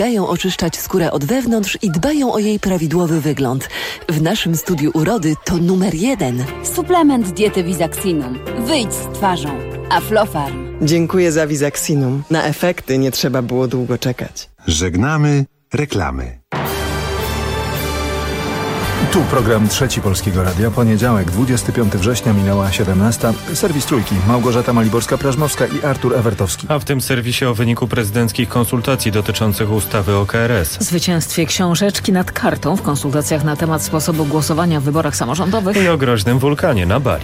Pomagają oczyszczać skórę od wewnątrz i dbają o jej prawidłowy wygląd. W naszym studiu urody to numer 1. Suplement diety Visaxinum. Wyjdź z twarzą. Aflofarm. Dziękuję za Visaxinum. Na efekty nie trzeba było długo czekać. Żegnamy reklamy. Tu program Trzeci Polskiego Radia. Poniedziałek, 25 września, minęła 17. Serwis Trójki. Małgorzata Maliborska-Prażmowska i Artur Ewertowski. A w tym serwisie o wyniku prezydenckich konsultacji dotyczących ustawy o KRS. Zwycięstwie książeczki nad kartą w konsultacjach na temat sposobu głosowania w wyborach samorządowych. I o groźnym wulkanie na Bali.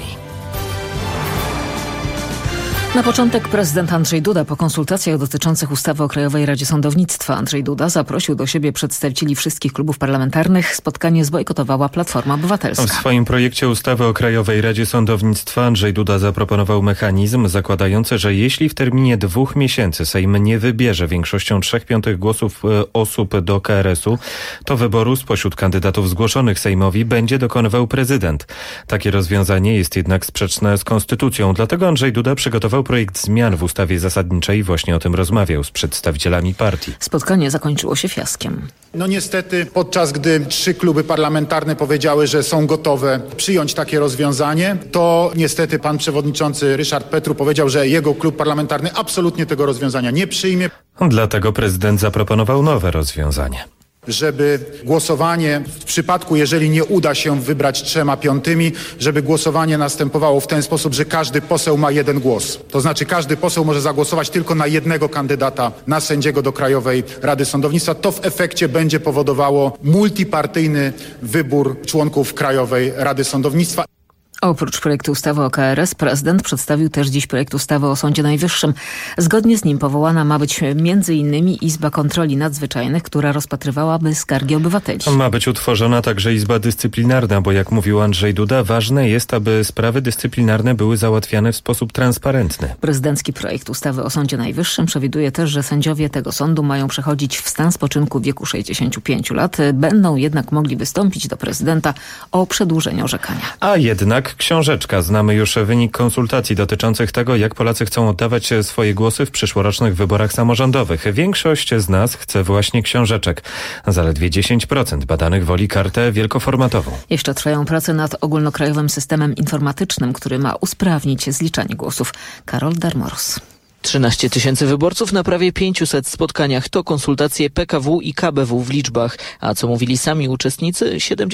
Na początek prezydent Andrzej Duda po konsultacjach dotyczących ustawy o Krajowej Radzie Sądownictwa. Andrzej Duda zaprosił do siebie przedstawicieli wszystkich klubów parlamentarnych. Spotkanie zbojkotowała Platforma Obywatelska. W swoim projekcie ustawy o Krajowej Radzie Sądownictwa Andrzej Duda zaproponował mechanizm zakładający, że jeśli w terminie 2 miesięcy Sejm nie wybierze większością 3/5 głosów osób do KRS-u, to wyboru spośród kandydatów zgłoszonych Sejmowi będzie dokonywał prezydent. Takie rozwiązanie jest jednak sprzeczne z konstytucją, dlatego Andrzej Duda przygotował projekt zmian w ustawie zasadniczej. Właśnie o tym rozmawiał z przedstawicielami partii. Spotkanie zakończyło się fiaskiem. No niestety, podczas gdy 3 kluby parlamentarne powiedziały, że są gotowe przyjąć takie rozwiązanie, to niestety pan przewodniczący Ryszard Petru powiedział, że jego klub parlamentarny absolutnie tego rozwiązania nie przyjmie. Dlatego prezydent zaproponował nowe rozwiązanie. Żeby głosowanie w przypadku, jeżeli nie uda się wybrać 3/5, żeby głosowanie następowało w ten sposób, że każdy poseł ma 1 głos. To znaczy każdy poseł może zagłosować tylko na jednego kandydata na sędziego do Krajowej Rady Sądownictwa. To w efekcie będzie powodowało multipartyjny wybór członków Krajowej Rady Sądownictwa. Oprócz projektu ustawy o KRS prezydent przedstawił też dziś projekt ustawy o Sądzie Najwyższym. Zgodnie z nim powołana ma być m.in. Izba Kontroli Nadzwyczajnych, która rozpatrywałaby skargi obywateli. Ma być utworzona także Izba Dyscyplinarna, bo jak mówił Andrzej Duda, ważne jest, aby sprawy dyscyplinarne były załatwiane w sposób transparentny. Prezydencki projekt ustawy o Sądzie Najwyższym przewiduje też, że sędziowie tego sądu mają przechodzić w stan spoczynku w wieku 65 lat. Będą jednak mogli wystąpić do prezydenta o przedłużenie orzekania. A jednak książeczka. Znamy już wynik konsultacji dotyczących tego, jak Polacy chcą oddawać swoje głosy w przyszłorocznych wyborach samorządowych. Większość z nas chce właśnie książeczek. Zaledwie 10% badanych woli kartę wielkoformatową. Jeszcze trwają prace nad ogólnokrajowym systemem informatycznym, który ma usprawnić zliczanie głosów. Karol Darmoros. 13 000 wyborców na prawie 500 spotkaniach to konsultacje PKW i KBW w liczbach. A co mówili sami uczestnicy?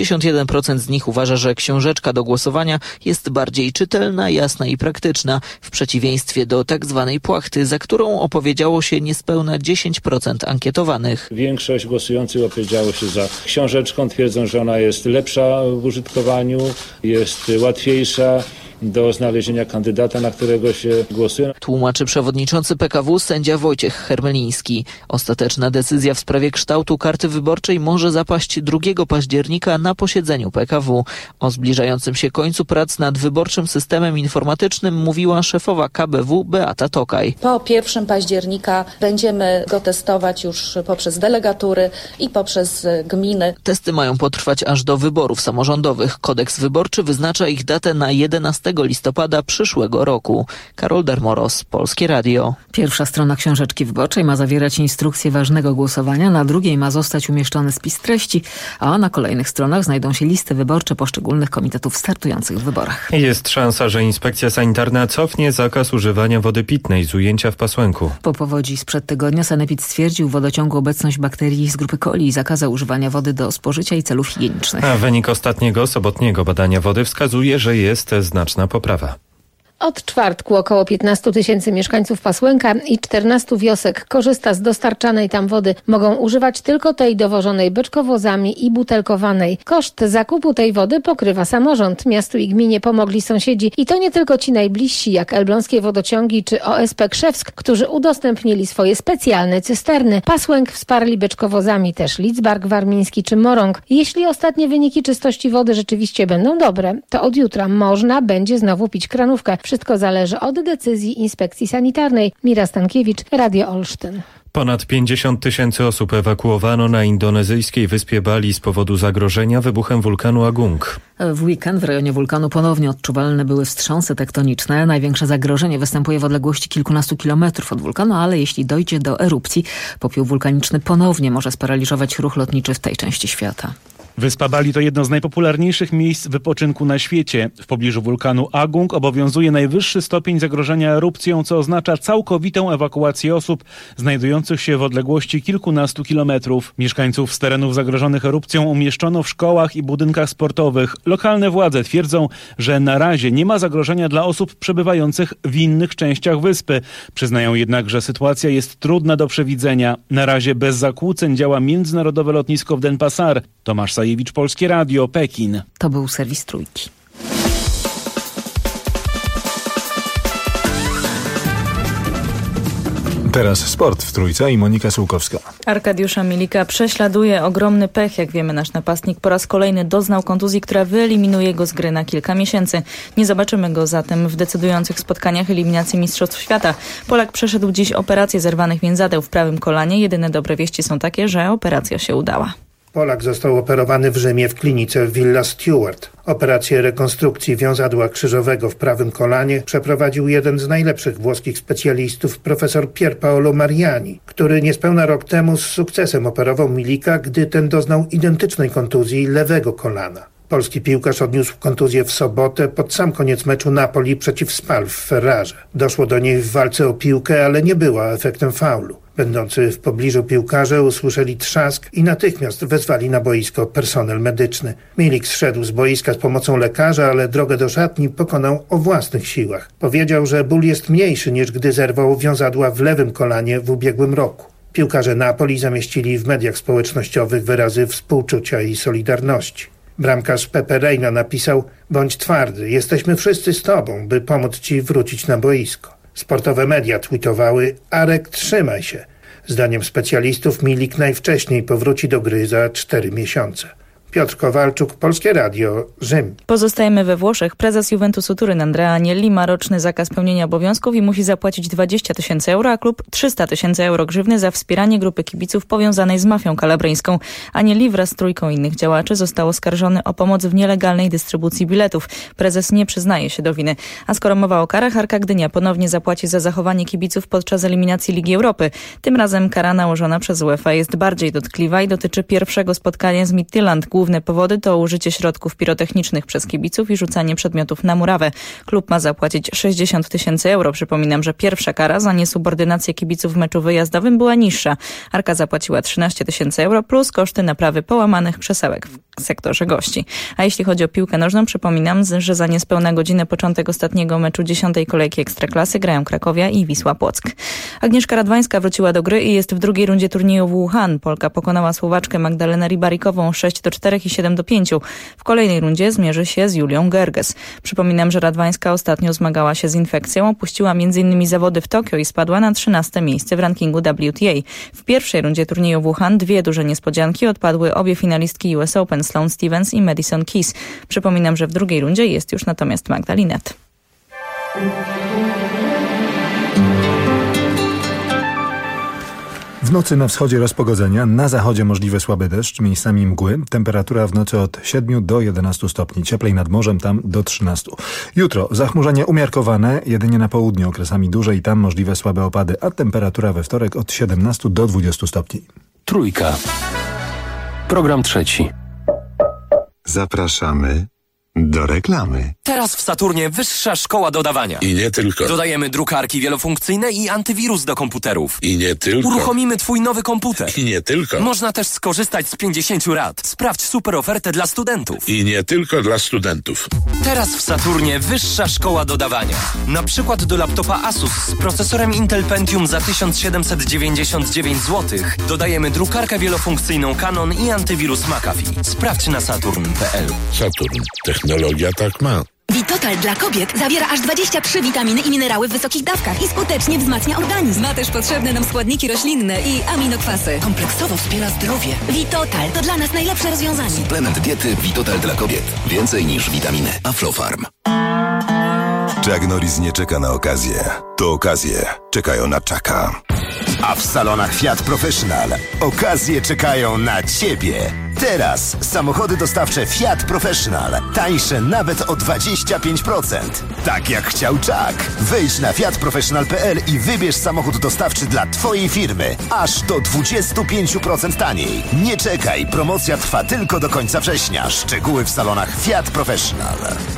71% z nich uważa, że książeczka do głosowania jest bardziej czytelna, jasna i praktyczna, w przeciwieństwie do tak zwanej płachty, za którą opowiedziało się niespełna 10% ankietowanych. Większość głosujących opowiedziało się za książeczką, twierdzą, że ona jest lepsza w użytkowaniu, jest łatwiejsza do znalezienia kandydata, na którego się głosuje. Tłumaczy przewodniczący PKW sędzia Wojciech Hermeliński. Ostateczna decyzja w sprawie kształtu karty wyborczej może zapaść 2 października na posiedzeniu PKW. O zbliżającym się końcu prac nad wyborczym systemem informatycznym mówiła szefowa KBW Beata Tokaj. Po 1 października będziemy go testować już poprzez delegatury i poprzez gminy. Testy mają potrwać aż do wyborów samorządowych. Kodeks wyborczy wyznacza ich datę na 11 listopada przyszłego roku. Karol Darmoros, Polskie Radio. Pierwsza strona książeczki wyborczej ma zawierać instrukcję ważnego głosowania, na drugiej ma zostać umieszczony spis treści, a na kolejnych stronach znajdą się listy wyborcze poszczególnych komitetów startujących w wyborach. Jest szansa, że inspekcja sanitarna cofnie zakaz używania wody pitnej z ujęcia w Pasłęku. Po powodzi sprzed tygodnia sanepid stwierdził w wodociągu obecność bakterii z grupy coli i zakazał używania wody do spożycia i celów higienicznych. A wynik ostatniego, sobotniego badania wody wskazuje, że jest znaczna poprawa. Od czwartku około 15 000 mieszkańców Pasłęka i 14 wiosek korzysta z dostarczanej tam wody. Mogą używać tylko tej dowożonej beczkowozami i butelkowanej. Koszt zakupu tej wody pokrywa samorząd. Miastu i gminie pomogli sąsiedzi. I to nie tylko ci najbliżsi, jak Elbląskie Wodociągi czy OSP Krzewsk, którzy udostępnili swoje specjalne cysterny. Pasłęk wsparli beczkowozami też Lidzbark Warmiński czy Morąg. Jeśli ostatnie wyniki czystości wody rzeczywiście będą dobre, to od jutra można będzie znowu pić kranówkę. Wszystko zależy od decyzji inspekcji sanitarnej. Mira Stankiewicz, Radio Olsztyn. Ponad 50 000 osób ewakuowano na indonezyjskiej wyspie Bali z powodu zagrożenia wybuchem wulkanu Agung. W weekend w rejonie wulkanu ponownie odczuwalne były wstrząsy tektoniczne. Największe zagrożenie występuje w odległości kilkunastu kilometrów od wulkanu, ale jeśli dojdzie do erupcji, popiół wulkaniczny ponownie może sparaliżować ruch lotniczy w tej części świata. Wyspa Bali to jedno z najpopularniejszych miejsc wypoczynku na świecie. W pobliżu wulkanu Agung obowiązuje najwyższy stopień zagrożenia erupcją, co oznacza całkowitą ewakuację osób znajdujących się w odległości kilkunastu kilometrów. Mieszkańców z terenów zagrożonych erupcją umieszczono w szkołach i budynkach sportowych. Lokalne władze twierdzą, że na razie nie ma zagrożenia dla osób przebywających w innych częściach wyspy. Przyznają jednak, że sytuacja jest trudna do przewidzenia. Na razie bez zakłóceń działa międzynarodowe lotnisko w Denpasar. Tomasz Sajewicz, Polskie Radio, Pekin. To był serwis Trójki. Teraz sport w Trójce i Monika Sułkowska. Arkadiusza Milika prześladuje ogromny pech. Jak wiemy, nasz napastnik po raz kolejny doznał kontuzji, która wyeliminuje go z gry na kilka miesięcy. Nie zobaczymy go zatem w decydujących spotkaniach eliminacji Mistrzostw Świata. Polak przeszedł dziś operację zerwanych więzadeł w prawym kolanie. Jedyne dobre wieści są takie, że operacja się udała. Polak został operowany w Rzymie w klinice Villa Stewart. Operację rekonstrukcji wiązadła krzyżowego w prawym kolanie przeprowadził jeden z najlepszych włoskich specjalistów, profesor Pier Paolo Mariani, który niespełna rok temu z sukcesem operował Milika, gdy ten doznał identycznej kontuzji lewego kolana. Polski piłkarz odniósł kontuzję w sobotę pod sam koniec meczu Napoli przeciw Spal w Ferrarze. Doszło do niej w walce o piłkę, ale nie była efektem faulu. Będący w pobliżu piłkarze usłyszeli trzask i natychmiast wezwali na boisko personel medyczny. Milik zszedł z boiska z pomocą lekarza, ale drogę do szatni pokonał o własnych siłach. Powiedział, że ból jest mniejszy niż gdy zerwał wiązadła w lewym kolanie w ubiegłym roku. Piłkarze Napoli zamieścili w mediach społecznościowych wyrazy współczucia i solidarności. Bramkarz Pepe Reina napisał: bądź twardy, jesteśmy wszyscy z tobą, by pomóc ci wrócić na boisko. Sportowe media tweetowały: Arek, trzymaj się. Zdaniem specjalistów Milik najwcześniej powróci do gry za 4 miesiące. Piotr Kowalczuk, Polskie Radio, Rzym. Pozostajemy we Włoszech. Prezes Juventusu Turyn Andrea Agnelli ma roczny zakaz pełnienia obowiązków i musi zapłacić 20 000 euro, a klub 300 000 euro grzywny za wspieranie grupy kibiców powiązanej z mafią kalabryjską. Agnelli wraz z trójką innych działaczy został oskarżony o pomoc w nielegalnej dystrybucji biletów. Prezes nie przyznaje się do winy. A skoro mowa o karach, Arka Gdynia ponownie zapłaci za zachowanie kibiców podczas eliminacji Ligi Europy. Tym razem kara nałożona przez UEFA jest bardziej dotkliwa i dotyczy pierwszego spotkania z Midtjylland. Główne powody to użycie środków pirotechnicznych przez kibiców i rzucanie przedmiotów na murawę. Klub ma zapłacić 60 000 euro. Przypominam, że pierwsza kara za niesubordynację kibiców w meczu wyjazdowym była niższa. Arka zapłaciła 13 000 euro plus koszty naprawy połamanych krzesełek w sektorze gości. A jeśli chodzi o piłkę nożną, przypominam, że za niespełna godzinę początek ostatniego meczu 10. kolejki Ekstraklasy grają Krakowia i Wisła Płock. Agnieszka Radwańska wróciła do gry i jest w drugiej rundzie turnieju w Wuhan. Polka pokonała Słowaczkę Magdalenę Ribarikową 6-4 i 7-5. W kolejnej rundzie zmierzy się z Julią Gerges. Przypominam, że Radwańska ostatnio zmagała się z infekcją, opuściła m.in. zawody w Tokio i spadła na 13. miejsce w rankingu WTA. W pierwszej rundzie turnieju w Wuhan dwie duże niespodzianki, odpadły obie finalistki US Open, Sloane Stephens i Madison Keys. Przypominam, że w drugiej rundzie jest już natomiast Magda Linette. W nocy na wschodzie rozpogodzenia, na zachodzie możliwy słaby deszcz, miejscami mgły. Temperatura w nocy od 7 do 11 stopni. Cieplej nad morzem, tam do 13. Jutro zachmurzenie umiarkowane, jedynie na południu okresami duże i tam możliwe słabe opady, a temperatura we wtorek od 17 do 20 stopni. Trójka. Program trzeci. Zapraszamy do reklamy. Teraz w Saturnie wyższa szkoła dodawania. I nie tylko. Dodajemy drukarki wielofunkcyjne i antywirus do komputerów. I nie tylko. Uruchomimy twój nowy komputer. I nie tylko. Można też skorzystać z 50 rat. Sprawdź super ofertę dla studentów. I nie tylko dla studentów. Teraz w Saturnie wyższa szkoła dodawania. Na przykład do laptopa Asus z procesorem Intel Pentium za 1799 zł dodajemy drukarkę wielofunkcyjną Canon i antywirus McAfee. Sprawdź na saturn.pl. Saturn. Technologia tak ma. Vitotal dla kobiet zawiera aż 23 witaminy i minerały w wysokich dawkach i skutecznie wzmacnia organizm. Ma też potrzebne nam składniki roślinne i aminokwasy. Kompleksowo wspiera zdrowie. Vitotal to dla nas najlepsze rozwiązanie. Suplement diety Vitotal dla kobiet. Więcej niż witaminy. Aflofarm. Chuck Norris nie czeka na okazję. To okazje czekają na Chucka. A w salonach Fiat Professional okazje czekają na Ciebie. Teraz samochody dostawcze Fiat Professional. Tańsze nawet o 25%. Tak jak chciał Chuck. Wejdź na fiatprofessional.pl i wybierz samochód dostawczy dla Twojej firmy. Aż do 25% taniej. Nie czekaj, promocja trwa tylko do końca września. Szczegóły w salonach Fiat Professional.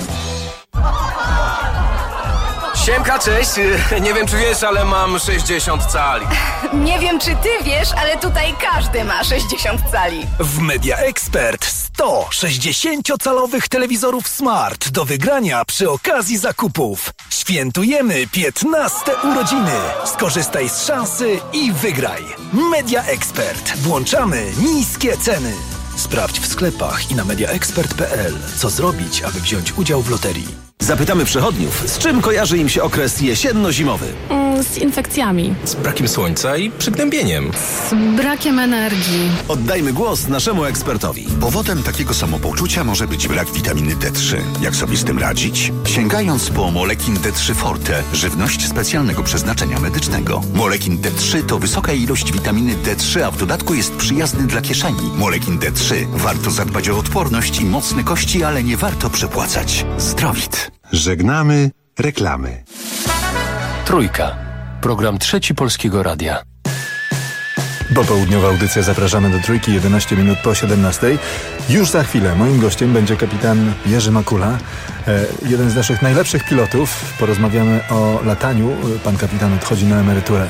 Siemka, cześć. Nie wiem, czy wiesz, ale mam 60 cali. Nie wiem, czy ty wiesz, ale tutaj każdy ma 60 cali. W Media Expert 100 60-calowych telewizorów Smart do wygrania przy okazji zakupów. Świętujemy 15 urodziny. Skorzystaj z szansy i wygraj. Media Expert. Włączamy niskie ceny. Sprawdź w sklepach i na mediaexpert.pl, co zrobić, aby wziąć udział w loterii. Zapytamy przechodniów, z czym kojarzy im się okres jesienno-zimowy. Z infekcjami. Z brakiem słońca i przygnębieniem. Z brakiem energii. Oddajmy głos naszemu ekspertowi. Powodem takiego samopoczucia może być brak witaminy D3. Jak sobie z tym radzić? Sięgając po Molekin D3 Forte, żywność specjalnego przeznaczenia medycznego. Molekin D3 to wysoka ilość witaminy D3, a w dodatku jest przyjazny dla kieszeni. Molekin D3. Warto zadbać o odporność i mocne kości, ale nie warto przepłacać. Zdrowit. Żegnamy reklamy. Trójka. Program Trzeci Polskiego Radia. Popołudniowa audycja. Zapraszamy do Trójki, 11 minut po 17. Już za chwilę moim gościem będzie kapitan Jerzy Makula, jeden z naszych najlepszych pilotów. Porozmawiamy o lataniu. Pan kapitan odchodzi na emeryturę.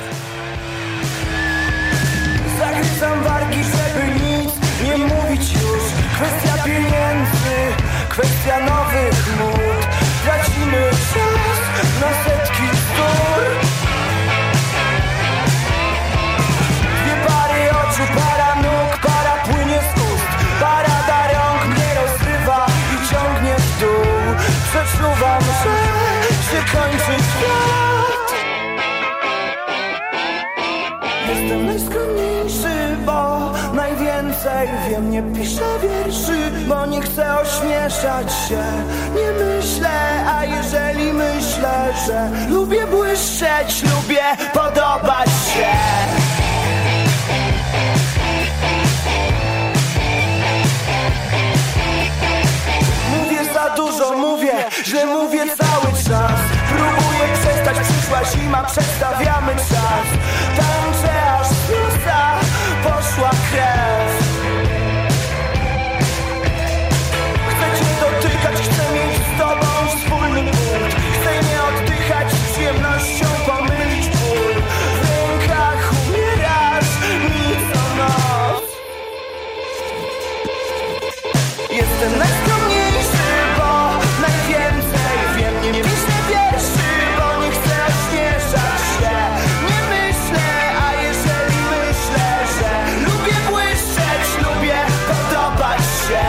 Zachęcam wargi, żeby nic nie mówić już. Kwestia pieniędzy, kwestia nowych mód. Tracimy czas na setki bzdur. Dwie pary oczu, para nóg, para płynie z ust. Parada rąk mnie rozrywa i ciągnie w dół. Przeczuwam, że się kończy świat. Jestem najskromniejszy, bo najwięcej wiem. Nie piszę wierszy, bo nie chcę ośmieszać się. Nie myślę, a jeżeli myślę, że lubię błyszczeć, lubię podobać się. Mówię za dużo, mówię, że mówię cały czas. Próbuję przestać, przyszła zima, przestawiamy czas. Tańczę aż z usta poszła krew. Chcę cię dotykać, chcę mieć z tobą wspólny punkt. Chcę nie oddychać, z przyjemnością pomylić ból. W rękach umierasz, nic o noc. Jestem najskromniejszy, bo najwięcej wiem. Nie piszę wierszy, bo nie chcę ośmieszać się. Nie myślę, a jeżeli myślę, że lubię błyszczeć, lubię podobać się.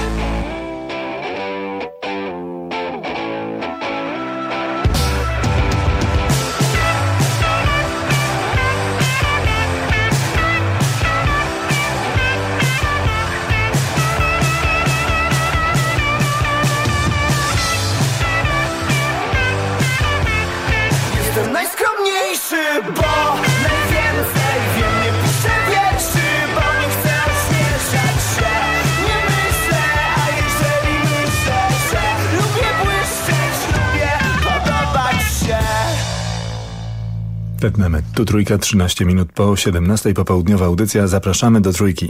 Jestem najskromniejszy, bo najwięcej wiem. Nie piszę wierszy, bo nie chcę ośmieszać się. Nie myślę, a jeżeli myślę, że lubię błyszczeć, lubię podobać się. Tętnemy. Tu Trójka, 13 minut po 17. Popołudniowa audycja. Zapraszamy do Trójki.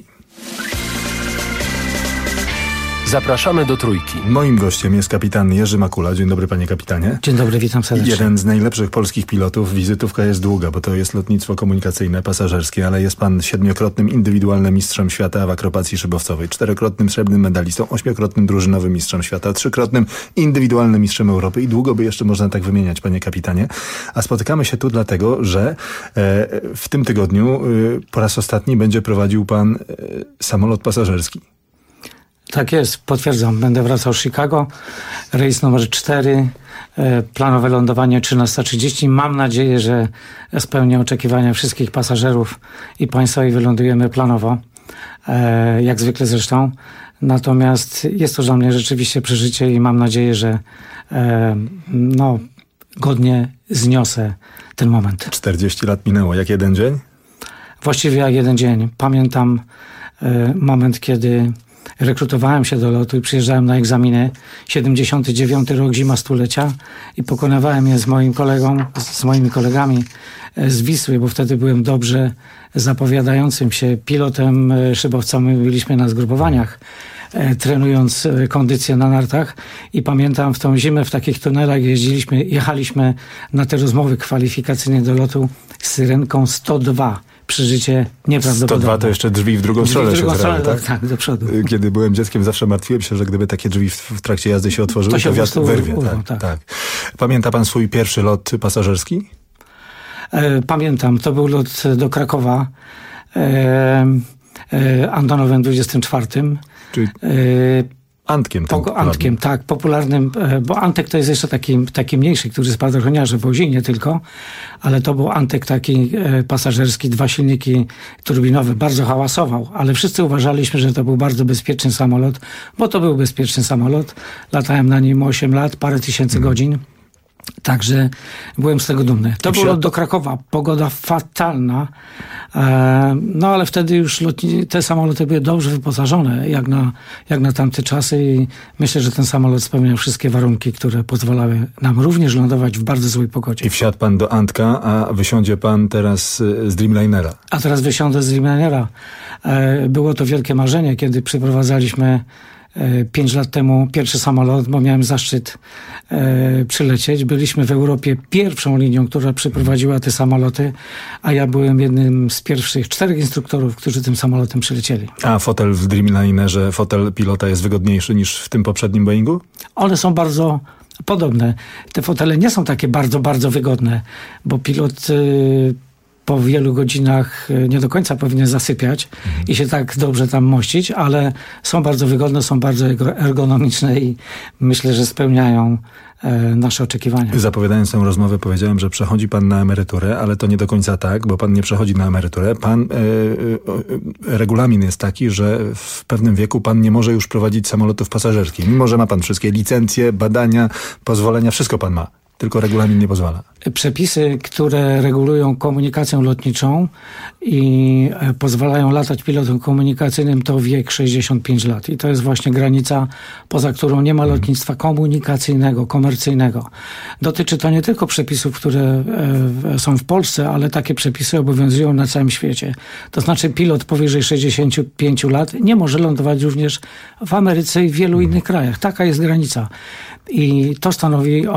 Zapraszamy do Trójki. Moim gościem jest kapitan Jerzy Makula. Dzień dobry, panie kapitanie. Dzień dobry, witam serdecznie. Jeden z najlepszych polskich pilotów. Wizytówka jest długa, bo to jest lotnictwo komunikacyjne, pasażerskie, ale jest pan 7-krotnym indywidualnym mistrzem świata w akrobacji szybowcowej, 4-krotnym srebrnym medalistą, 8-krotnym drużynowym mistrzem świata, 3-krotnym indywidualnym mistrzem Europy i długo by jeszcze można tak wymieniać, panie kapitanie. A spotykamy się tu dlatego, że w tym tygodniu po raz ostatni będzie prowadził pan samolot pasażerski. Tak jest, potwierdzam. Będę wracał z Chicago. Rejs numer 4. Planowe lądowanie 13:30. Mam nadzieję, że spełnię oczekiwania wszystkich pasażerów i państwa i wylądujemy planowo. Jak zwykle zresztą. Natomiast jest to dla mnie rzeczywiście przeżycie i mam nadzieję, że godnie zniosę ten moment. 40 lat minęło. Jak jeden dzień? Właściwie jak jeden dzień. Pamiętam moment, kiedy rekrutowałem się do lotu i przyjeżdżałem na egzaminy. 79 rok, zima stulecia i pokonywałem je z moimi kolegami z Wisły, bo wtedy byłem dobrze zapowiadającym się pilotem szybowca. My byliśmy na zgrupowaniach, trenując kondycję na nartach i pamiętam w tą zimę w takich tunelach jechaliśmy na te rozmowy kwalifikacyjne do lotu z syrenką 102. Przeżycie nieprawdopodobne. 102 to jeszcze drzwi w drugą stronę się zrały, tak? Tak, do przodu. Kiedy byłem dzieckiem, zawsze martwiłem się, że gdyby takie drzwi w trakcie jazdy się otworzyły, to wiatr wyrwie. Tak. Pamięta pan swój pierwszy lot pasażerski? Pamiętam. To był lot do Krakowa Antonowem 24. Czyli Antkiem. Antkiem, tak, popularnym, bo Antek to jest jeszcze taki mniejszy, który spadochroniarze wozi, nie tylko, ale to był Antek taki pasażerski, 2 silniki turbinowe, bardzo hałasował, ale wszyscy uważaliśmy, że to był bardzo bezpieczny samolot, bo to był bezpieczny samolot. Latałem na nim 8 lat, parę tysięcy godzin. Także byłem z tego dumny. To był lot do Krakowa. Pogoda fatalna. No ale wtedy już te samoloty były dobrze wyposażone, jak na tamte czasy i myślę, że ten samolot spełniał wszystkie warunki, które pozwalały nam również lądować w bardzo złej pogodzie. I wsiadł pan do Antka, a wysiądzie pan teraz z Dreamlinera. A teraz wysiądę z Dreamlinera. Było to wielkie marzenie, kiedy przeprowadzaliśmy 5 lat temu pierwszy samolot, bo miałem zaszczyt przylecieć. Byliśmy w Europie pierwszą linią, która przeprowadziła te samoloty, a ja byłem jednym z pierwszych 4 instruktorów, którzy tym samolotem przylecieli. A fotel w Dreamlinerze, fotel pilota jest wygodniejszy niż w tym poprzednim Boeingu? One są bardzo podobne. Te fotele nie są takie bardzo, bardzo wygodne, bo pilot po wielu godzinach nie do końca powinien zasypiać i się tak dobrze tam mościć, ale są bardzo wygodne, są bardzo ergonomiczne i myślę, że spełniają nasze oczekiwania. Zapowiadając tę rozmowę powiedziałem, że przechodzi pan na emeryturę, ale to nie do końca tak, bo pan nie przechodzi na emeryturę. Regulamin jest taki, że w pewnym wieku pan nie może już prowadzić samolotów pasażerskich, mimo że ma pan wszystkie licencje, badania, pozwolenia, wszystko pan ma. Tylko regulamin nie pozwala. Przepisy, które regulują komunikację lotniczą i pozwalają latać pilotom komunikacyjnym, to wiek 65 lat. I to jest właśnie granica, poza którą nie ma lotnictwa komunikacyjnego, komercyjnego. Dotyczy to nie tylko przepisów, które są w Polsce, ale takie przepisy obowiązują na całym świecie. To znaczy pilot powyżej 65 lat nie może lądować również w Ameryce i w wielu innych krajach. Taka jest granica. I to stanowi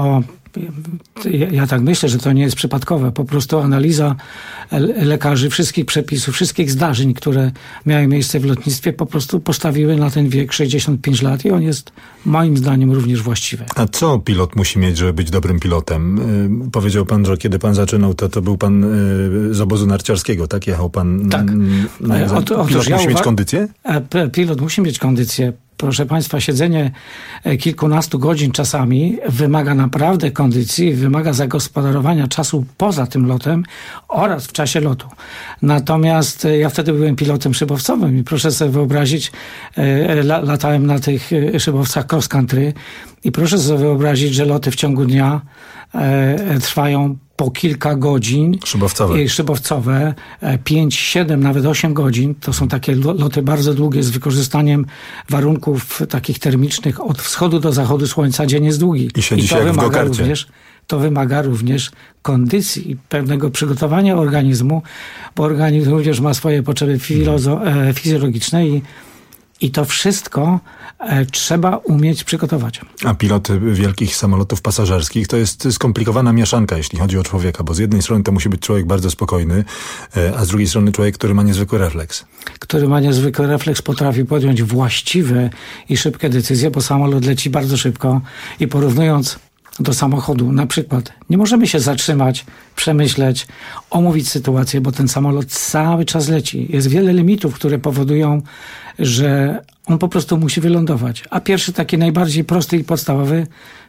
ja tak myślę, że to nie jest przypadkowe. Po prostu analiza lekarzy wszystkich przepisów, wszystkich zdarzeń, które miały miejsce w lotnictwie, po prostu postawiły na ten wiek 65 lat i on jest moim zdaniem również właściwy. A co pilot musi mieć, żeby być dobrym pilotem? Powiedział pan, że kiedy pan zaczynał, to był pan z obozu narciarskiego, tak? Jechał pan... Tak. Pilot musi mieć kondycję? Pilot musi mieć kondycję. Proszę państwa, siedzenie kilkunastu godzin czasami wymaga naprawdę kondycji, wymaga zagospodarowania czasu poza tym lotem oraz w czasie lotu. Natomiast ja wtedy byłem pilotem szybowcowym i proszę sobie wyobrazić, latałem na tych szybowcach cross country i proszę sobie wyobrazić, że loty w ciągu dnia trwają po kilka godzin. Szybowcowe. 5, 7, nawet 8 godzin. To są takie loty bardzo długie z wykorzystaniem warunków takich termicznych od wschodu do zachodu słońca. Dzień jest długi. I siedzi się jak w go-karcie. To wymaga również kondycji i pewnego przygotowania organizmu, bo organizm również ma swoje potrzeby fizjologiczne i to wszystko trzeba umieć przygotować. A pilot wielkich samolotów pasażerskich to jest skomplikowana mieszanka, jeśli chodzi o człowieka, bo z jednej strony to musi być człowiek bardzo spokojny, a z drugiej strony człowiek, który ma niezwykły refleks. Który ma niezwykły refleks, potrafi podjąć właściwe i szybkie decyzje, bo samolot leci bardzo szybko i porównując do samochodu, na przykład, nie możemy się zatrzymać, przemyśleć, omówić sytuację, bo ten samolot cały czas leci. Jest wiele limitów, które powodują, że on po prostu musi wylądować. A pierwszy, taki najbardziej prosty i podstawowy,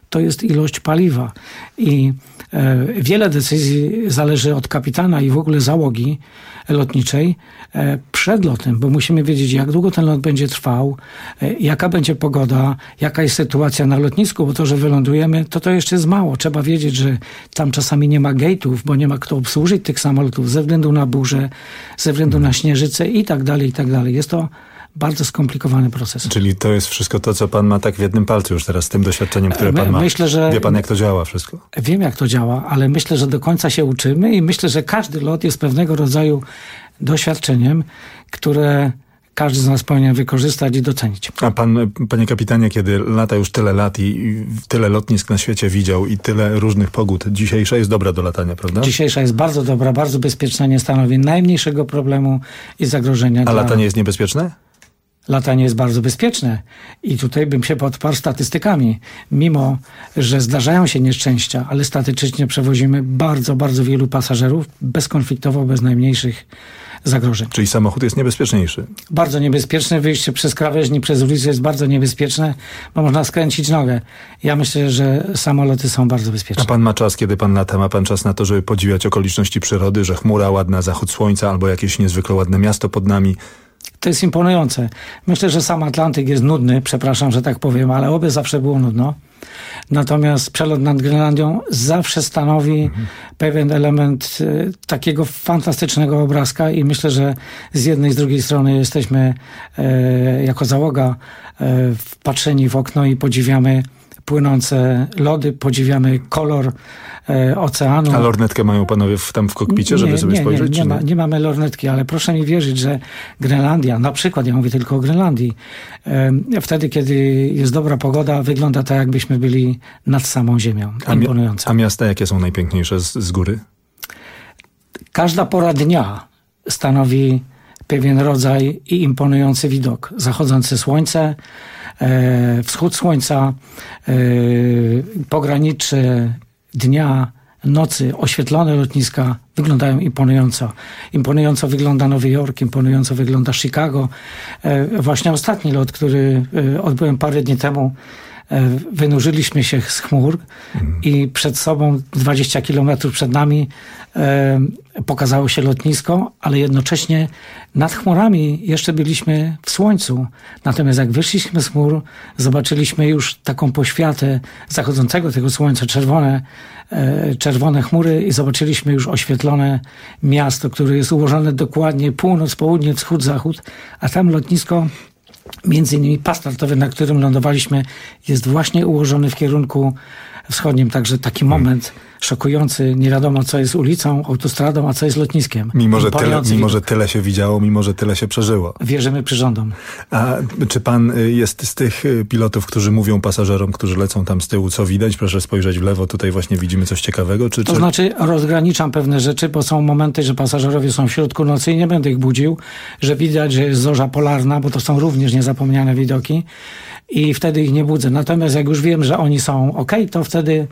to jest ilość paliwa. I wiele decyzji zależy od kapitana i w ogóle załogi lotniczej przed lotem, bo musimy wiedzieć, jak długo ten lot będzie trwał, jaka będzie pogoda, jaka jest sytuacja na lotnisku, bo to, że wylądujemy, to jeszcze jest mało. Trzeba wiedzieć, że tam czasami nie ma gate'ów, bo nie ma kto obsłużyć tych samolotów ze względu na burzę, ze względu na śnieżycę i tak dalej, i tak dalej. Jest to bardzo skomplikowany proces. Czyli to jest wszystko to, co pan ma tak w jednym palcu już teraz z tym doświadczeniem, które pan ma. Myślę, że wie pan, jak to działa wszystko? Wiem, jak to działa, ale myślę, że do końca się uczymy i myślę, że każdy lot jest pewnego rodzaju doświadczeniem, które każdy z nas powinien wykorzystać i docenić. A pan, panie kapitanie, kiedy lata już tyle lat i tyle lotnisk na świecie widział i tyle różnych pogód, dzisiejsza jest dobra do latania, prawda? Dzisiejsza jest bardzo dobra, bardzo bezpieczna, nie stanowi najmniejszego problemu i zagrożenia. A latanie jest niebezpieczne? Latanie jest bardzo bezpieczne i tutaj bym się podparł statystykami. Mimo, że zdarzają się nieszczęścia, ale statystycznie przewozimy bardzo, bardzo wielu pasażerów bezkonfliktowo, bez najmniejszych zagrożeń. Czyli samochód jest niebezpieczniejszy? Bardzo niebezpieczny. Wyjście przez krawężnik, przez ulicę jest bardzo niebezpieczne, bo można skręcić nogę. Ja myślę, że samoloty są bardzo bezpieczne. A pan ma czas, kiedy pan lata? Ma pan czas na to, żeby podziwiać okoliczności przyrody, że chmura ładna, zachód słońca albo jakieś niezwykle ładne miasto pod nami? To jest imponujące. Myślę, że sam Atlantyk jest nudny, przepraszam, że tak powiem, ale obie zawsze było nudno. Natomiast przelot nad Grenlandią zawsze stanowi pewien element takiego fantastycznego obrazka i myślę, że z jednej i z drugiej strony jesteśmy jako załoga wpatrzeni w okno i podziwiamy płynące lody, podziwiamy kolor oceanu. A lornetkę mają panowie tam w kokpicie, żeby sobie spojrzeć? Nie mamy lornetki, ale proszę mi wierzyć, że Grenlandia, na przykład, ja mówię tylko o Grenlandii, wtedy, kiedy jest dobra pogoda, wygląda tak, jakbyśmy byli nad samą ziemią. Imponujące. A miasta jakie są najpiękniejsze z góry? Każda pora dnia stanowi pewien rodzaj i imponujący widok. Zachodzące słońce, wschód słońca, pogranicze dnia, nocy, oświetlone lotniska wyglądają imponująco. Imponująco wygląda Nowy Jork, imponująco wygląda Chicago. Właśnie ostatni lot, który odbyłem parę dni temu, wynurzyliśmy się z chmur i przed sobą 20 kilometrów przed nami pokazało się lotnisko, ale jednocześnie nad chmurami jeszcze byliśmy w słońcu. Natomiast jak wyszliśmy z chmur, zobaczyliśmy już taką poświatę zachodzącego tego słońca, czerwone chmury i zobaczyliśmy już oświetlone miasto, które jest ułożone dokładnie północ, południe, wschód, zachód, a tam lotnisko, między innymi pas startowy, na którym lądowaliśmy, jest właśnie ułożony w kierunku wschodnim. Także taki moment szokujący. Nie wiadomo, co jest ulicą, autostradą, a co jest lotniskiem. Mimo, że tyle się widziało, mimo, że tyle się przeżyło. Wierzymy przyrządom. A czy pan jest z tych pilotów, którzy mówią pasażerom, którzy lecą tam z tyłu, co widać? Proszę spojrzeć w lewo, tutaj właśnie widzimy coś ciekawego. To znaczy rozgraniczam pewne rzeczy, bo są momenty, że pasażerowie są w środku nocy i nie będę ich budził, że widać, że jest zorza polarna, bo to są również niezapomniane widoki i wtedy ich nie budzę. Natomiast jak już wiem, że oni są okej, to wtedy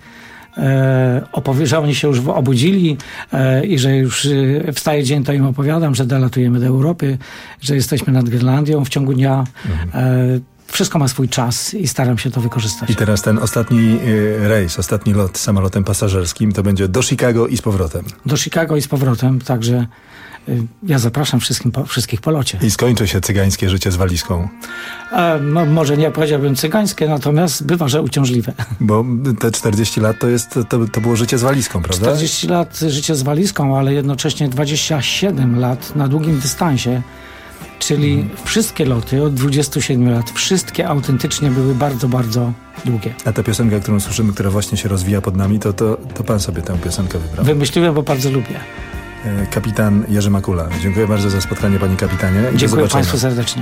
że oni się już obudzili i że już wstaje dzień, to im opowiadam, że dolatujemy do Europy, że jesteśmy nad Grenlandią w ciągu dnia. Wszystko ma swój czas i staram się to wykorzystać. I teraz ten ostatni rejs, ostatni lot samolotem pasażerskim to będzie do Chicago i z powrotem. Do Chicago i z powrotem, także ja zapraszam wszystkich po locie. I skończy się cygańskie życie z walizką. No, może nie powiedziałbym cygańskie, natomiast bywa, że uciążliwe. Bo te 40 lat to było życie z walizką, prawda? 40 lat życie z walizką, ale jednocześnie 27 lat na długim dystansie. Czyli wszystkie loty od 27 lat, wszystkie autentycznie były bardzo, bardzo długie. A ta piosenka, którą słyszymy, która właśnie się rozwija pod nami, to pan sobie tę piosenkę wybrał. Wymyśliłem, bo bardzo lubię. Kapitan Jerzy Makula. Dziękuję bardzo za spotkanie, panie kapitanie. Dziękuję państwu serdecznie.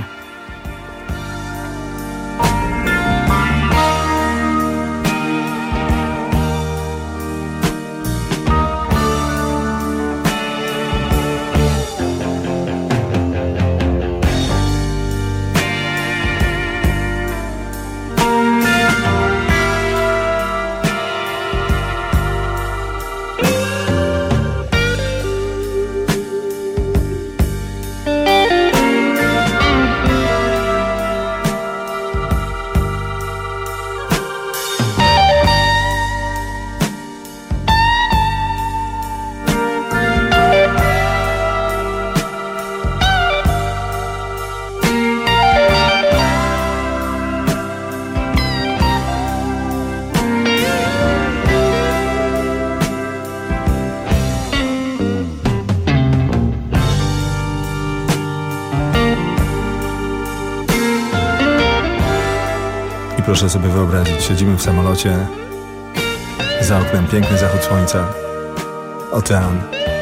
Proszę sobie wyobrazić, siedzimy w samolocie, za oknem piękny zachód słońca, ocean.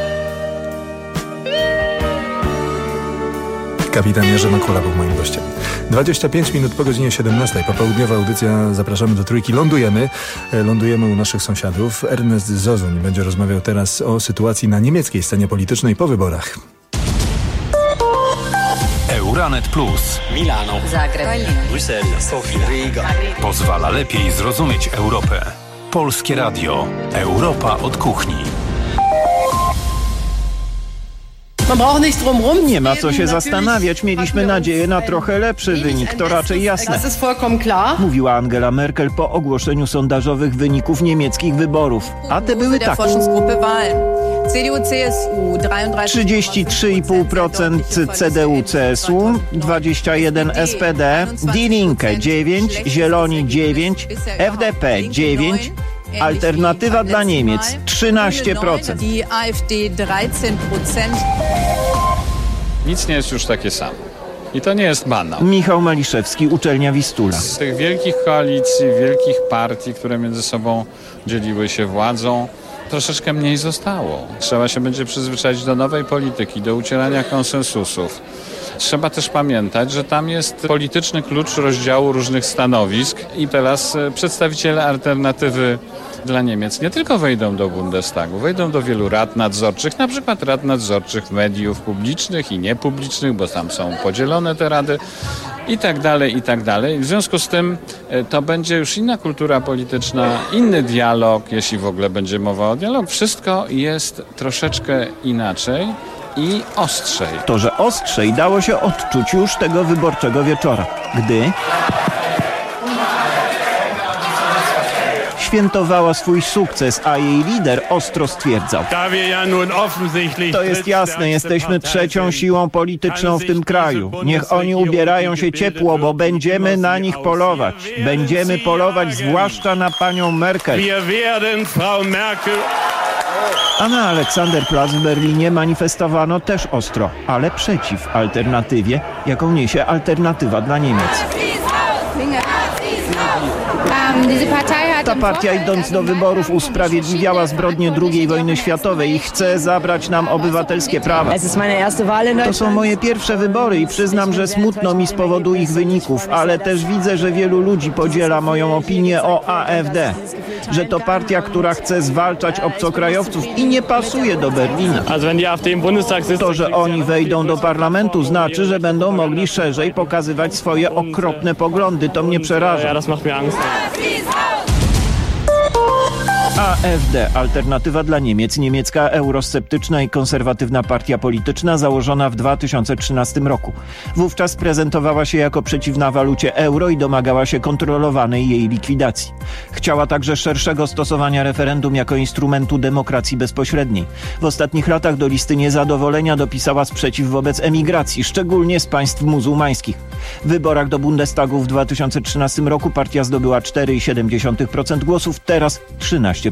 Kapitan Jerzy Makula był moim gościem. 25 minut po godzinie 17. Popołudniowa audycja. Zapraszamy do Trójki. Lądujemy u naszych sąsiadów. Ernest Zozuń będzie rozmawiał teraz o sytuacji na niemieckiej scenie politycznej po wyborach. Euranet Plus. Milano. Zagreb. Bruksela. Sofia. Riga. Pozwala lepiej zrozumieć Europę. Polskie Radio. Europa od kuchni. Nie ma co się zastanawiać, mieliśmy nadzieję na trochę lepszy wynik, to raczej jasne. Mówiła Angela Merkel po ogłoszeniu sondażowych wyników niemieckich wyborów. A te były takie. 33,5% CDU-CSU, 21% SPD, Die Linke 9%, Zieloni 9%, FDP 9%, Alternatywa dla Niemiec 13%. Nic nie jest już takie samo. I to nie jest banał. Michał Maliszewski, Uczelnia Wistula. Z tych wielkich koalicji, wielkich partii, które między sobą dzieliły się władzą, troszeczkę mniej zostało. Trzeba się będzie przyzwyczaić do nowej polityki, do ucielania konsensusów. Trzeba też pamiętać, że tam jest polityczny klucz rozdziału różnych stanowisk i teraz przedstawiciele Alternatywy dla Niemiec nie tylko wejdą do Bundestagu, wejdą do wielu rad nadzorczych, na przykład rad nadzorczych mediów publicznych i niepublicznych, bo tam są podzielone te rady i tak dalej, i tak dalej. W związku z tym to będzie już inna kultura polityczna, inny dialog, jeśli w ogóle będzie mowa o dialogu. Wszystko jest troszeczkę inaczej i ostrzej. To, że ostrzej dało się odczuć już tego wyborczego wieczora, gdy świętowała swój sukces, a jej lider ostro stwierdzał: to jest jasne, jesteśmy trzecią siłą polityczną w tym kraju. Niech oni ubierają się ciepło, bo będziemy na nich polować. Będziemy polować zwłaszcza na panią Merkel. A na Aleksanderplatz w Berlinie manifestowano też ostro, ale przeciw alternatywie, jaką niesie Alternatywa dla Niemiec. Ta partia, idąc do wyborów, usprawiedliwiała zbrodnie II wojny światowej i chce zabrać nam obywatelskie prawa. To są moje pierwsze wybory i przyznam, że smutno mi z powodu ich wyników, ale też widzę, że wielu ludzi podziela moją opinię o AfD. Że to partia, która chce zwalczać obcokrajowców i nie pasuje do Berlina. To, że oni wejdą do parlamentu, znaczy, że będą mogli szerzej pokazywać swoje okropne poglądy. To mnie przeraża. AfD, Alternatywa dla Niemiec, niemiecka eurosceptyczna i konserwatywna partia polityczna założona w 2013 roku. Wówczas prezentowała się jako przeciwna walucie euro i domagała się kontrolowanej jej likwidacji. Chciała także szerszego stosowania referendum jako instrumentu demokracji bezpośredniej. W ostatnich latach do listy niezadowolenia dopisała sprzeciw wobec emigracji, szczególnie z państw muzułmańskich. W wyborach do Bundestagu w 2013 roku partia zdobyła 4,7% głosów, teraz 13%.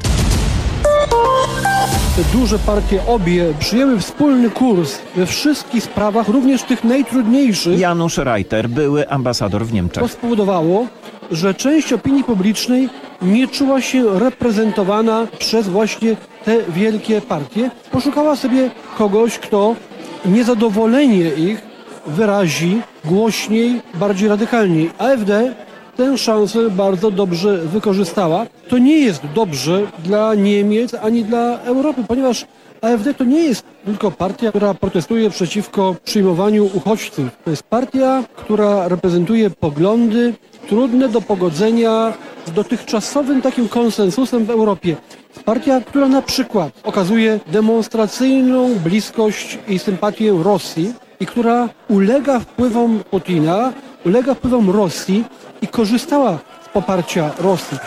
Te duże partie obie przyjęły wspólny kurs we wszystkich sprawach, również tych najtrudniejszych. Janusz Reiter, były ambasador w Niemczech. To spowodowało, że część opinii publicznej nie czuła się reprezentowana przez właśnie te wielkie partie. Poszukała sobie kogoś, kto niezadowolenie ich wyrazi głośniej, bardziej radykalniej. AfD tę szansę bardzo dobrze wykorzystała. To nie jest dobrze dla Niemiec ani dla Europy, ponieważ AfD to nie jest tylko partia, która protestuje przeciwko przyjmowaniu uchodźców. To jest partia, która reprezentuje poglądy trudne do pogodzenia z dotychczasowym takim konsensusem w Europie. Partia, która na przykład okazuje demonstracyjną bliskość i sympatię Rosji i która ulega wpływom Putina, ulega wpływom Rosji i korzystała z poparcia Rosji.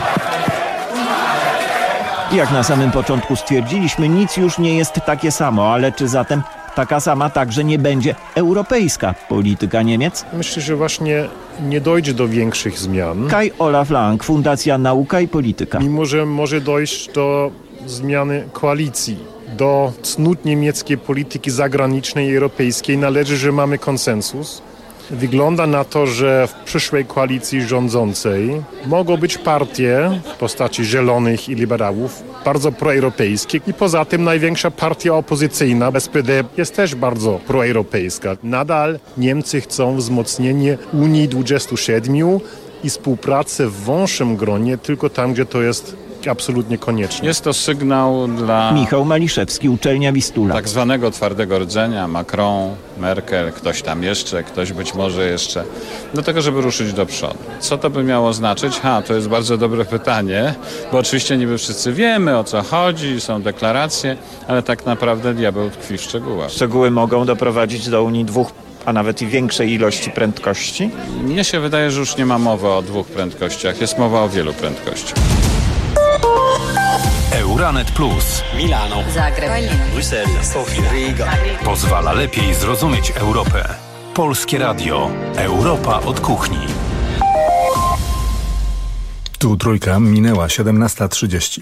Jak na samym początku stwierdziliśmy, nic już nie jest takie samo, ale czy zatem taka sama także nie będzie europejska polityka Niemiec? Myślę, że właśnie nie dojdzie do większych zmian. Kai Olaf Lang, Fundacja Nauka i Polityka. Mimo, że może dojść do zmiany koalicji, do cnót niemieckiej polityki zagranicznej i europejskiej, należy, że mamy konsensus. Wygląda na to, że w przyszłej koalicji rządzącej mogą być partie w postaci Zielonych i Liberałów bardzo proeuropejskie i poza tym największa partia opozycyjna, SPD, jest też bardzo proeuropejska. Nadal Niemcy chcą wzmocnienie Unii 27 i współpracę w wąższym gronie, tylko tam, gdzie to jest absolutnie konieczne. Jest to sygnał dla Michał Maliszewski, Uczelnia Wistula. tak zwanego twardego rdzenia, Macron, Merkel, ktoś tam jeszcze, ktoś być może jeszcze, do tego, żeby ruszyć do przodu. Co to by miało znaczyć? To jest bardzo dobre pytanie, bo oczywiście niby wszyscy wiemy, o co chodzi, są deklaracje, ale tak naprawdę diabeł tkwi w szczegółach. Szczegóły mogą doprowadzić do Unii dwóch, a nawet i większej ilości prędkości? Mnie się wydaje, że już nie ma mowy o dwóch prędkościach, jest mowa o wielu prędkościach. Euranet Plus. Milano. Zagreb. Bruxelles. Sofia. Riga. Pozwala lepiej zrozumieć Europę. Polskie Radio. Europa od kuchni. Tu Trójka, minęła 17:30.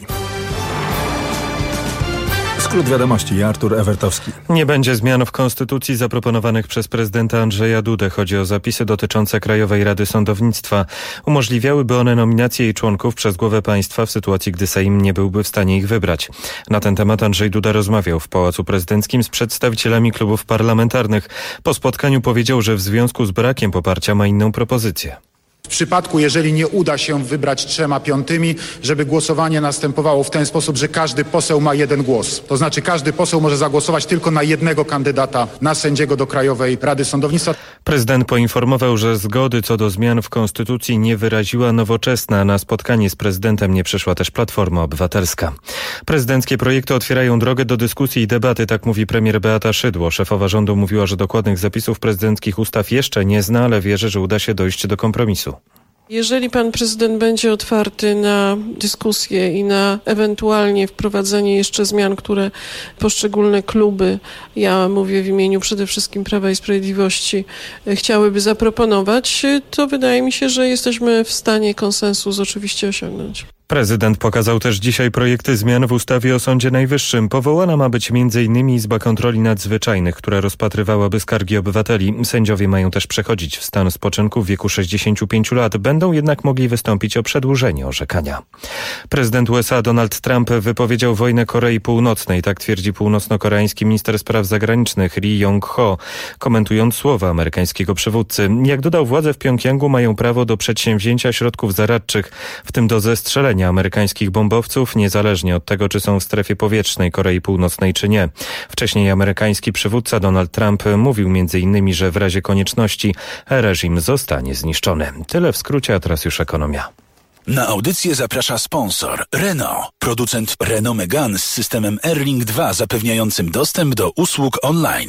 Skrót wiadomości, Artur Ewertowski. Nie będzie zmian w konstytucji zaproponowanych przez prezydenta Andrzeja Dudę. Chodzi o zapisy dotyczące Krajowej Rady Sądownictwa. Umożliwiałyby one nominację jej członków przez głowę państwa w sytuacji, gdy Sejm nie byłby w stanie ich wybrać. Na ten temat Andrzej Duda rozmawiał w Pałacu Prezydenckim z przedstawicielami klubów parlamentarnych. Po spotkaniu powiedział, że w związku z brakiem poparcia ma inną propozycję. W przypadku, jeżeli nie uda się wybrać 3/5, żeby głosowanie następowało w ten sposób, że każdy poseł ma jeden głos. To znaczy każdy poseł może zagłosować tylko na jednego kandydata na sędziego do Krajowej Rady Sądownictwa. Prezydent poinformował, że zgody co do zmian w konstytucji nie wyraziła Nowoczesna. Na spotkanie z prezydentem nie przyszła też Platforma Obywatelska. Prezydenckie projekty otwierają drogę do dyskusji i debaty, tak mówi premier Beata Szydło. Szefowa rządu mówiła, że dokładnych zapisów prezydenckich ustaw jeszcze nie zna, ale wierzy, że uda się dojść do kompromisu. Jeżeli pan prezydent będzie otwarty na dyskusję i na ewentualnie wprowadzenie jeszcze zmian, które poszczególne kluby, ja mówię w imieniu przede wszystkim Prawa i Sprawiedliwości, chciałyby zaproponować, to wydaje mi się, że jesteśmy w stanie konsensus oczywiście osiągnąć. Prezydent pokazał też dzisiaj projekty zmian w ustawie o Sądzie Najwyższym. Powołana ma być m.in. Izba Kontroli Nadzwyczajnych, która rozpatrywałaby skargi obywateli. Sędziowie mają też przechodzić w stan spoczynku w wieku 65 lat. Będą jednak mogli wystąpić o przedłużenie orzekania. Prezydent USA Donald Trump wypowiedział wojnę Korei Północnej. Tak twierdzi północno-koreański minister spraw zagranicznych Ri Yong-ho, komentując słowa amerykańskiego przywódcy. Jak dodał, władze w Pjongjangu mają prawo do przedsięwzięcia środków zaradczych, w tym do zestrzelenia amerykańskich bombowców, niezależnie od tego, czy są w strefie powietrznej Korei Północnej, czy nie. Wcześniej amerykański przywódca Donald Trump mówił m.in., że w razie konieczności reżim zostanie zniszczony. Tyle w skrócie, a teraz już ekonomia. Na audycję zaprasza sponsor Renault, producent Renault Megane z systemem Airlink 2 zapewniającym dostęp do usług online.